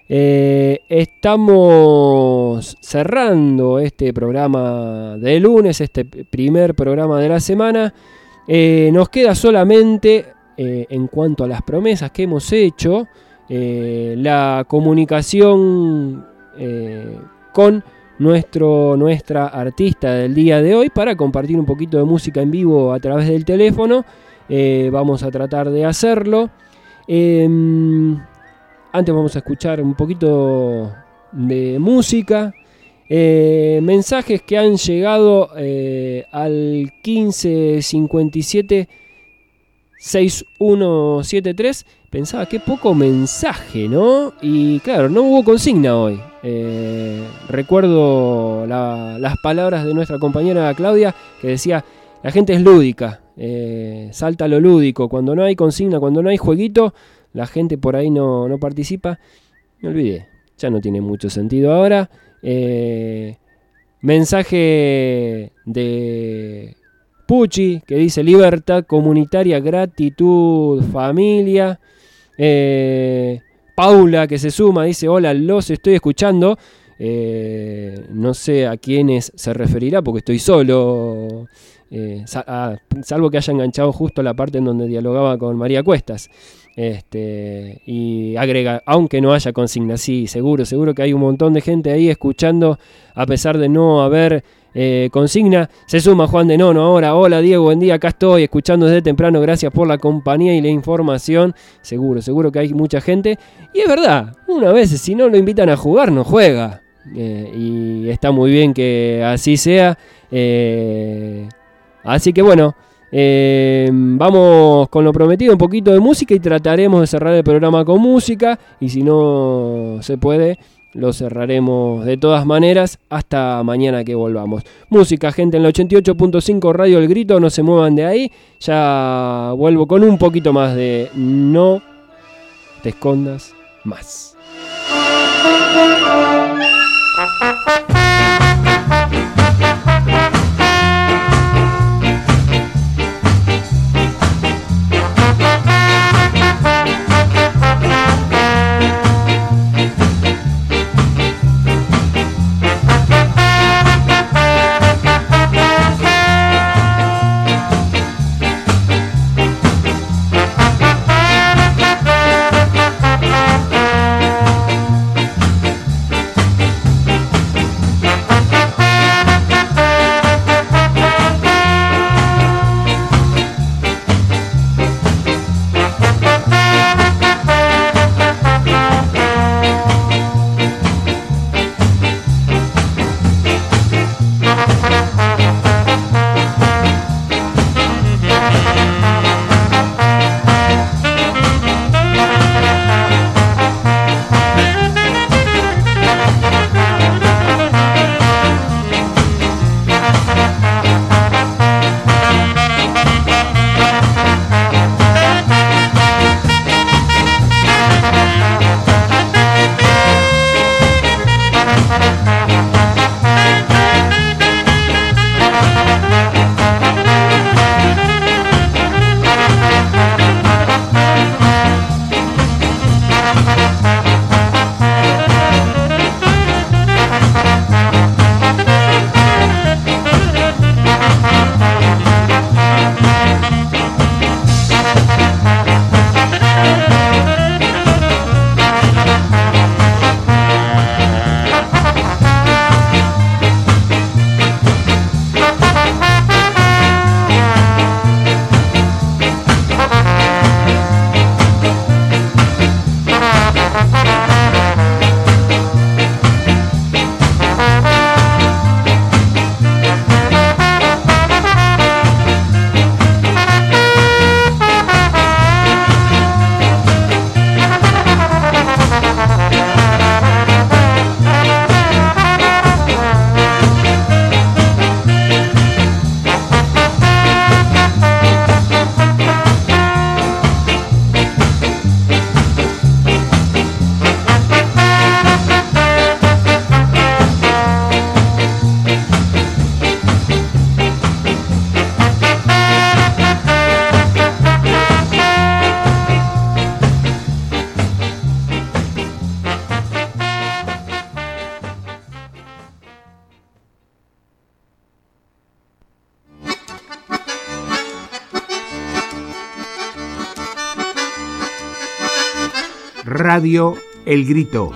Estamos cerrando este programa de lunes, este primer programa de la semana. Nos queda solamente, en cuanto a las promesas que hemos hecho, la comunicación con nuestra artista del día de hoy para compartir un poquito de música en vivo a través del teléfono. Vamos a tratar de hacerlo. Antes vamos a escuchar un poquito de música. Mensajes que han llegado al 1557 6173. Pensaba qué poco mensaje, ¿no? Y claro, no hubo consigna hoy. Recuerdo las palabras de nuestra compañera Claudia, que decía: la gente es lúdica, salta lo lúdico. Cuando no hay consigna, cuando no hay jueguito, la gente por ahí no participa. Me olvidé, ya no tiene mucho sentido ahora. Mensaje de Pucci, que dice: libertad comunitaria, gratitud, familia. Paula, que se suma, dice: hola, los estoy escuchando. No sé a quiénes se referirá porque estoy solo, salvo que haya enganchado justo la parte en donde dialogaba con María Cuestas. Y agrega: aunque no haya consigna. Sí, seguro que hay un montón de gente ahí escuchando a pesar de no haber consigna. Se suma Juan de Nono ahora: hola Diego, buen día, acá estoy escuchando desde temprano, gracias por la compañía y la información. Seguro que hay mucha gente, y es verdad, una vez si no lo invitan a jugar no juega, y está muy bien que así sea. Así que bueno, vamos con lo prometido, un poquito de música, y trataremos de cerrar el programa con música, y si no se puede, lo cerraremos de todas maneras hasta mañana que volvamos. Música, gente, en la 88.5 Radio El Grito, no se muevan de ahí. Ya vuelvo con un poquito más de No te escondas más. Radio El Grito.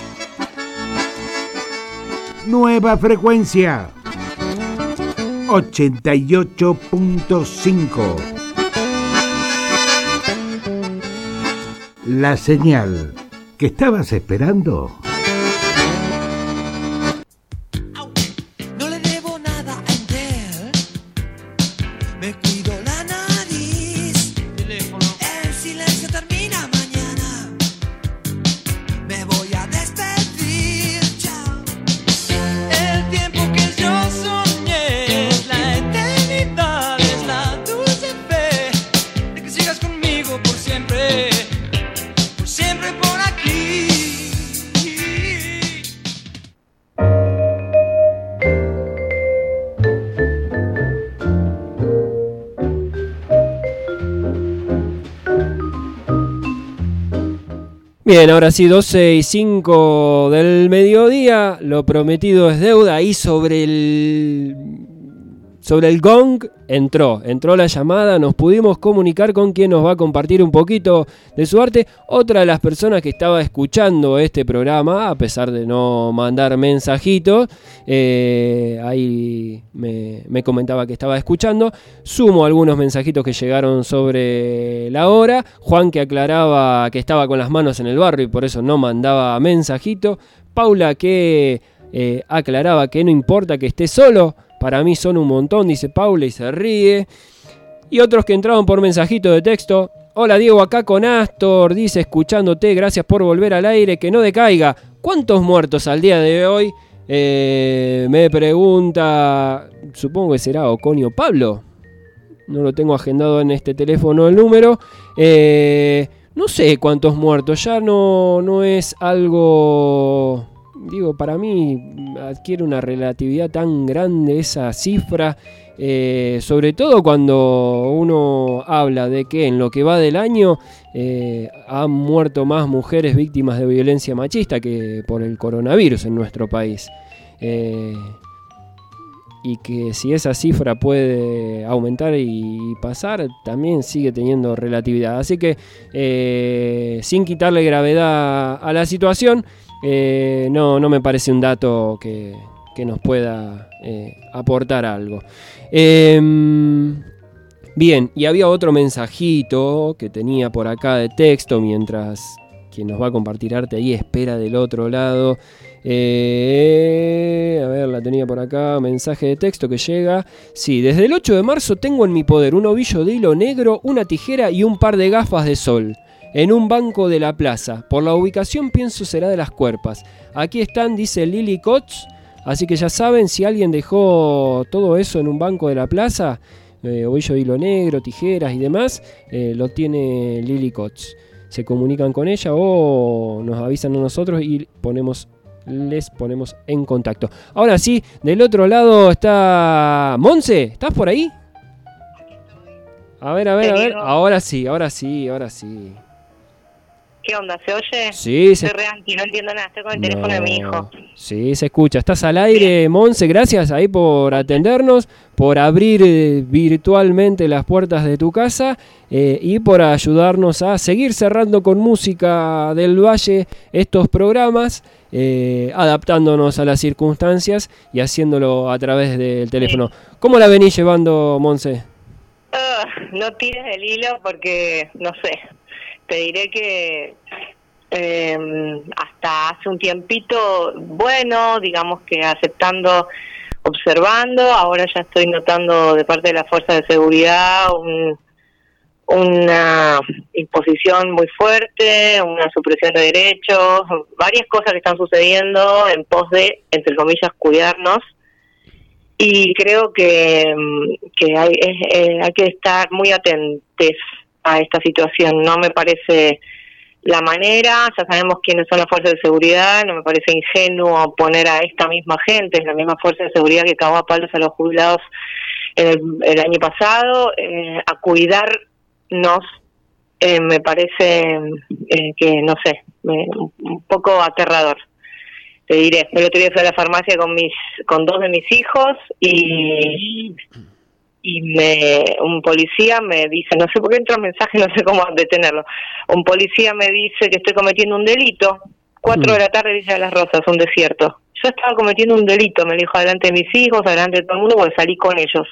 Nueva frecuencia 88.5. La señal que estabas esperando. No le debo nada a Intel. Me cuido la nariz. El silencio termina mañana. Me voy a despedir. Chao. El tiempo que yo soñé es la eternidad, es la dulce fe de que sigas conmigo por siempre por aquí. Bien, ahora sí, 12:05 del mediodía, lo prometido es deuda, y sobre el gong entró la llamada, nos pudimos comunicar con quien nos va a compartir un poquito de su arte. Otra de las personas que estaba escuchando este programa, a pesar de no mandar mensajitos, ahí me comentaba que estaba escuchando. Sumo algunos mensajitos que llegaron sobre la hora. Juan, que aclaraba que estaba con las manos en el barro y por eso no mandaba mensajito. Paula, que aclaraba que no importa que esté solo. Para mí son un montón, dice Paula y se ríe. Y otros que entraron por mensajito de texto. Hola Diego, acá con Astor, dice escuchándote, gracias por volver al aire, que no decaiga. ¿Cuántos muertos al día de hoy? Me pregunta, supongo que será Oconio Pablo. No lo tengo agendado en este teléfono el número. No sé cuántos muertos, ya no es algo... Digo, para mí adquiere una relatividad tan grande esa cifra, sobre todo cuando uno habla de que en lo que va del año han muerto más mujeres víctimas de violencia machista que por el coronavirus en nuestro país. Y que si esa cifra puede aumentar y pasar, también sigue teniendo relatividad. Así que, sin quitarle gravedad a la situación, no me parece un dato que nos pueda aportar algo. Bien, y había otro mensajito que tenía por acá de texto, mientras quien nos va a compartir arte ahí espera del otro lado. A ver, la tenía por acá, mensaje de texto que llega. Sí, desde el 8 de marzo tengo en mi poder un ovillo de hilo negro, una tijera y un par de gafas de sol. En un banco de la plaza. Por la ubicación pienso será de las Cuerpas. Aquí están, dice Lili Kotz. Así que ya saben, si alguien dejó todo eso en un banco de la plaza, ovillo de hilo negro, tijeras y demás, lo tiene Lili Kotz. Se comunican con ella o nos avisan a nosotros y les ponemos en contacto. Ahora sí, del otro lado está Monse. ¿Estás por ahí? A ver. Ahora sí. ¿Qué onda? ¿Se oye? Sí, Soy re anti, no entiendo nada, estoy con el teléfono de mi hijo. Sí, se escucha. Estás al aire, Monse, gracias ahí por atendernos, por abrir virtualmente las puertas de tu casa y por ayudarnos a seguir cerrando con música del Valle estos programas, adaptándonos a las circunstancias y haciéndolo a través del teléfono. ¿Cómo la venís llevando, Monse? No tires del hilo porque, no sé, te diré que hasta hace un tiempito, bueno, digamos que aceptando, observando, ahora ya estoy notando de parte de la fuerza de seguridad una imposición muy fuerte, una supresión de derechos, varias cosas que están sucediendo en pos de, entre comillas, cuidarnos. Y creo que hay que estar muy atentos a esta situación. No me parece la manera, ya sabemos quiénes son las fuerzas de seguridad, no me parece ingenuo poner a esta misma gente, es la misma fuerza de seguridad que cagó a palos a los jubilados el año pasado, a cuidarnos. Me parece que, no sé, un poco aterrador. Te diré, el otro día fui a la farmacia con dos de mis hijos y un policía me dice, no sé por qué entra un mensaje, no sé cómo detenerlo, un policía me dice que estoy cometiendo un delito, 4 de la tarde, Villa de las Rosas, un desierto. Yo estaba cometiendo un delito, me dijo, delante de mis hijos, delante de todo el mundo, porque salí con ellos.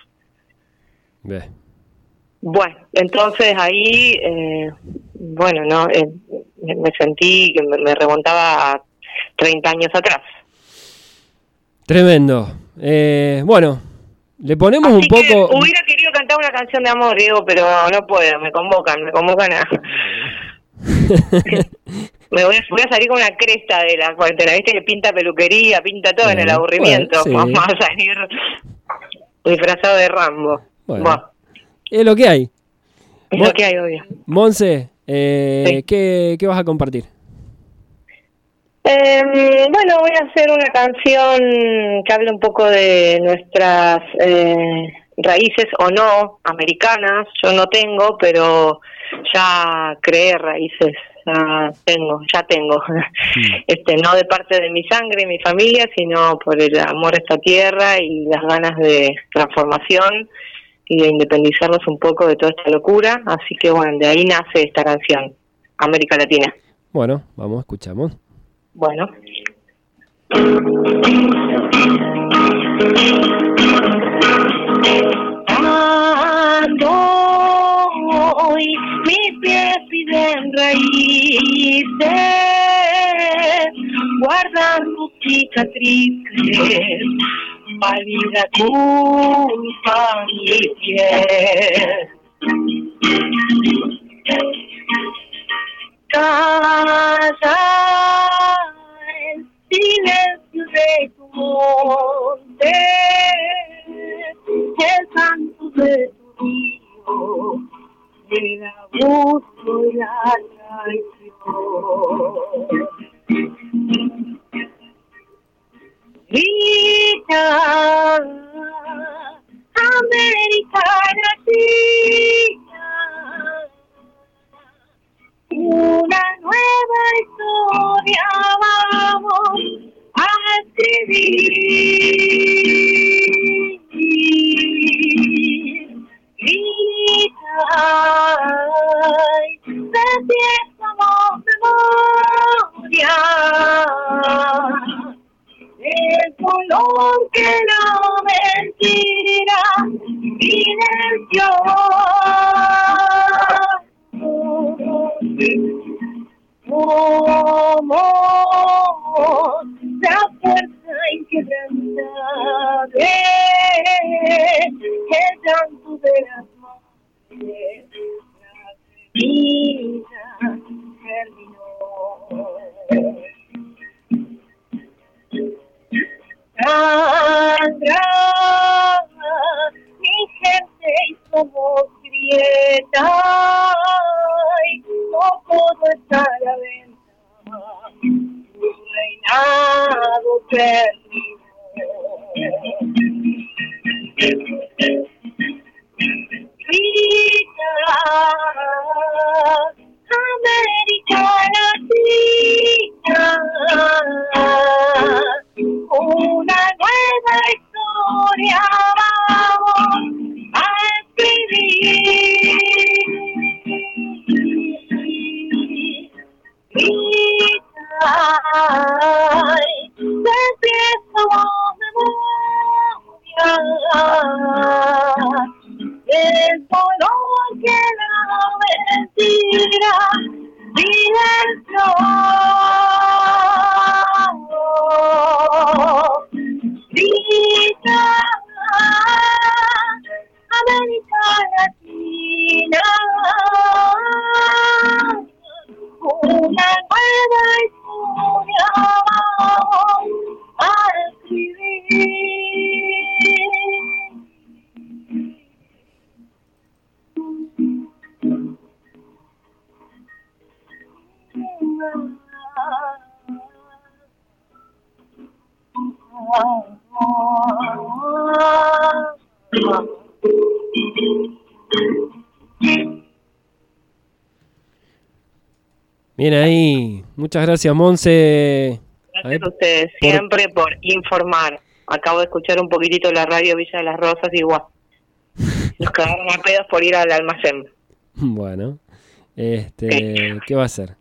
Bueno, entonces ahí, me sentí que me remontaba a 30 años atrás. Tremendo. Bueno, le ponemos así un poco... Que hubiera querido cantar una canción de amor, Diego, pero no puedo, me convocan a... voy a salir con una cresta de la cuarentena, viste que pinta peluquería, pinta todo en el aburrimiento. Bueno, sí. Vamos a salir disfrazado de Rambo. Bueno. Es lo que hay. Es lo que hay, obvio. Monse, sí. ¿Qué vas a compartir? Voy a hacer una canción que hable un poco de nuestras raíces o no americanas. Yo no tengo, pero ya creé raíces. Ya tengo. No de parte de mi sangre y mi familia, sino por el amor a esta tierra y las ganas de transformación y de independizarnos un poco de toda esta locura. Así que bueno, de ahí nace esta canción, América Latina. Bueno, vamos, escuchamos. Bueno. Hoy mis pies piden raíces, guardan tus cicatrices, válida culpa mi piel. Calla el silencio de tu monte, el canto de tu río, el abuso y la traición. Grita, América Latina, una nueva historia vamos a escribir. Grita, despiértamos memoria, el color que la mentira silenció. Somos la fuerza inquebrantable, el llanto de las madres, la vida terminó. Sandra, mi gente, y somos grietas, no todo está a la venta, tu reinado terminó. Grita, América Latina, una nueva historia vamos a escribir. Despiértamos memoria, el color que la mentira silenció. Grita, América Latina, una nueva historia vamos a escribir. Bien ahí, muchas gracias, Monse. Gracias a ustedes siempre por informar. Acabo de escuchar un poquitito la radio Villa de las Rosas y guau. Nos cagaron a pedos por ir al almacén. Bueno, ¿qué va a hacer?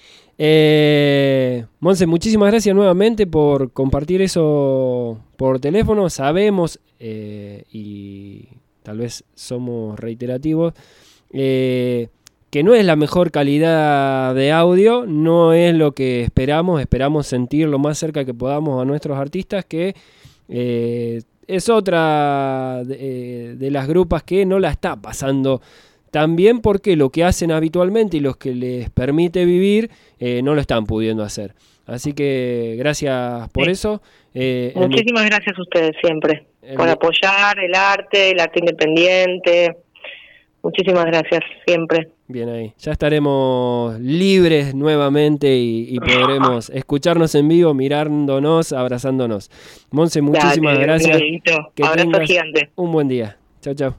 Monse, muchísimas gracias nuevamente por compartir eso por teléfono. Sabemos, y tal vez somos reiterativos, que no es la mejor calidad de audio, no es lo que esperamos sentir lo más cerca que podamos a nuestros artistas, que es otra de las grupas que no la está pasando tan bien, porque lo que hacen habitualmente y los que les permite vivir no lo están pudiendo hacer. Así que gracias por eso. Muchísimas gracias a ustedes siempre por apoyar el arte independiente. Muchísimas gracias siempre. Bien ahí. Ya estaremos libres nuevamente y podremos escucharnos en vivo, mirándonos, abrazándonos. Monse, muchísimas gracias. Que abrazo gigante. Un buen día. Chau, chau.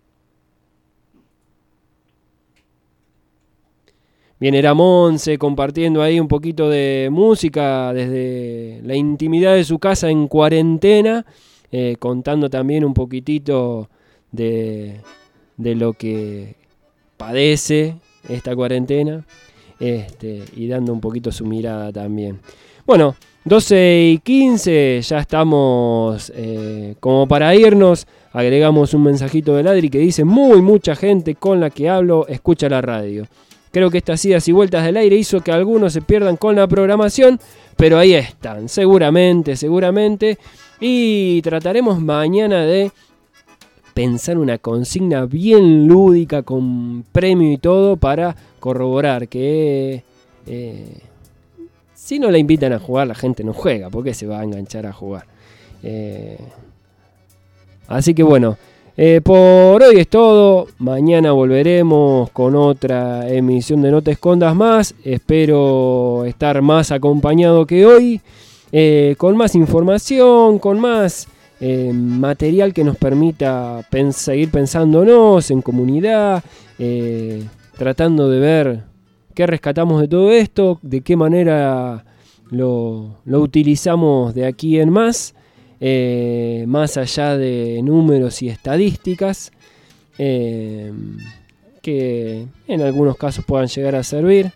Bien, era Monse compartiendo ahí un poquito de música desde la intimidad de su casa en cuarentena, contando también un poquitito de lo que padece esta cuarentena, y dando un poquito su mirada también. Bueno, 12:15, ya estamos como para irnos. Agregamos un mensajito de Adri que dice: mucha gente con la que hablo escucha la radio. Creo que estas idas y vueltas del aire hizo que algunos se pierdan con la programación, pero ahí están, seguramente. Y trataremos mañana de pensar una consigna bien lúdica con premio y todo para corroborar que si no la invitan a jugar, la gente no juega, porque se va a enganchar a jugar. Así que bueno, por hoy es todo. Mañana volveremos con otra emisión de No Te Escondas Más. Espero estar más acompañado que hoy, con más información, con más material que nos permita seguir pensándonos en comunidad, tratando de ver qué rescatamos de todo esto, de qué manera lo utilizamos de aquí en más. Más allá de números y estadísticas, que en algunos casos puedan llegar a servir.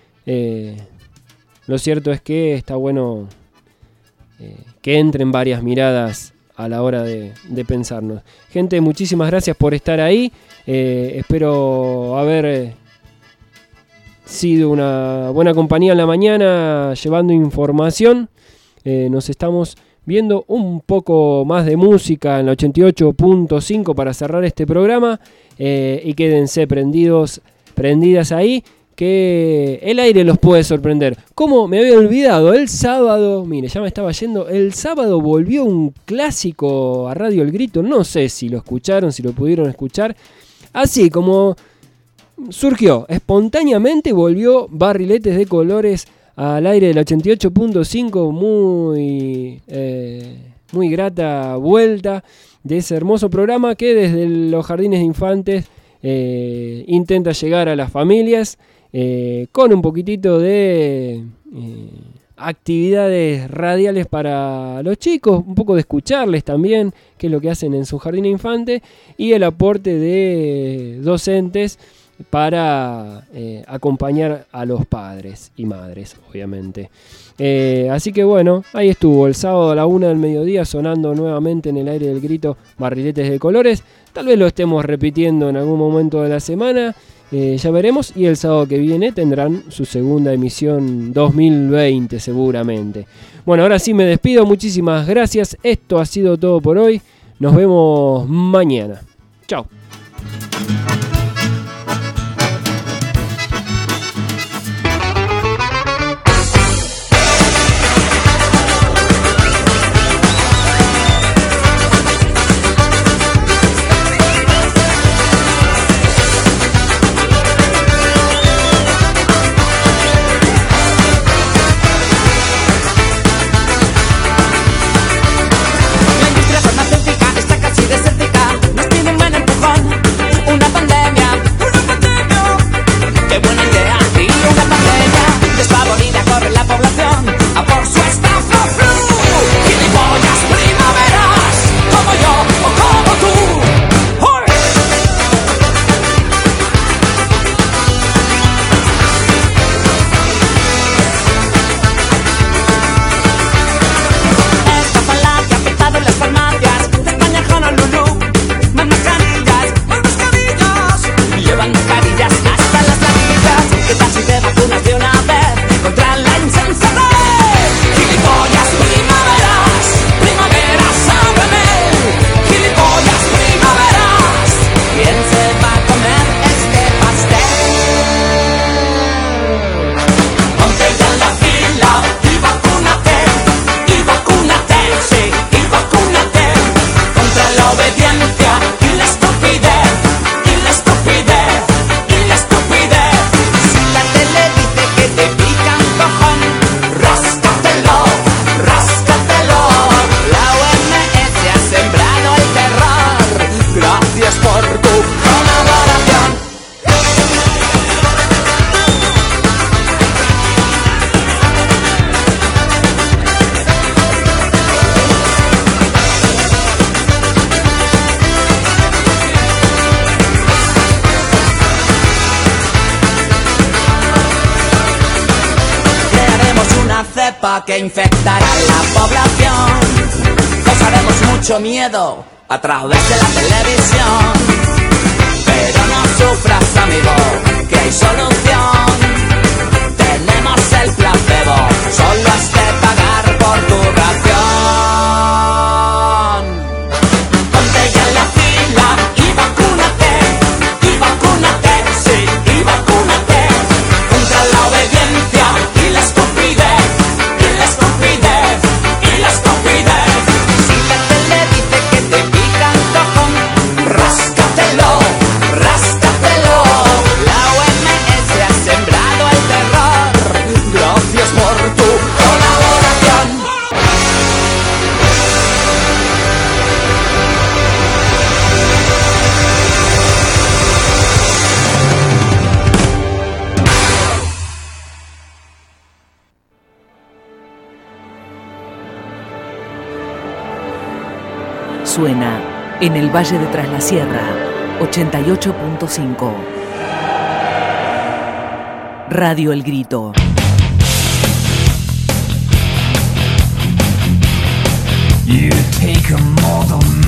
Lo cierto es que está bueno que entren varias miradas a la hora de pensarnos. Gente, muchísimas gracias por estar ahí. Espero haber sido una buena compañía en la mañana llevando información. Nos estamos viendo un poco más de música en la 88.5 para cerrar este programa, y quédense prendidas ahí, que el aire los puede sorprender. Como me había olvidado, el sábado, mire, ya me estaba yendo, el sábado volvió un clásico a Radio El Grito, no sé si lo escucharon, si lo pudieron escuchar, así como surgió, espontáneamente volvió Barriletes de Colores al aire del 88.5, muy grata vuelta de ese hermoso programa que desde los jardines de infantes intenta llegar a las familias con un poquitito de actividades radiales para los chicos, un poco de escucharles también qué es lo que hacen en su jardín de infantes, y el aporte de docentes para acompañar a los padres y madres, obviamente. Así que bueno, ahí estuvo el sábado a la 1 del mediodía sonando nuevamente en el aire del grito Barriletes de Colores. Tal vez lo estemos repitiendo en algún momento de la semana, ya veremos, y el sábado que viene tendrán su segunda emisión 2020 seguramente. Bueno, ahora sí me despido, muchísimas gracias, esto ha sido todo por hoy, nos vemos mañana, chao. Una bandera cepa que infectará a la población. Causaremos mucho miedo a través de la televisión. Pero no sufras, amigo, que hay solución. Tenemos el placebo, solo has de pagar por tu ración. Ponte ya en la fila y vacúnate, sí, y vacúnate. Contra la obediencia y la estupidez, y la estupidez, y la estupidez. Si la tele dice que te pica el cojón, ráscatelo, ráscatelo. La OMS ha sembrado el terror. Gracias por tu colaboración. Suena en el Valle de Tras la Sierra, 88.5. Radio El Grito. You take a model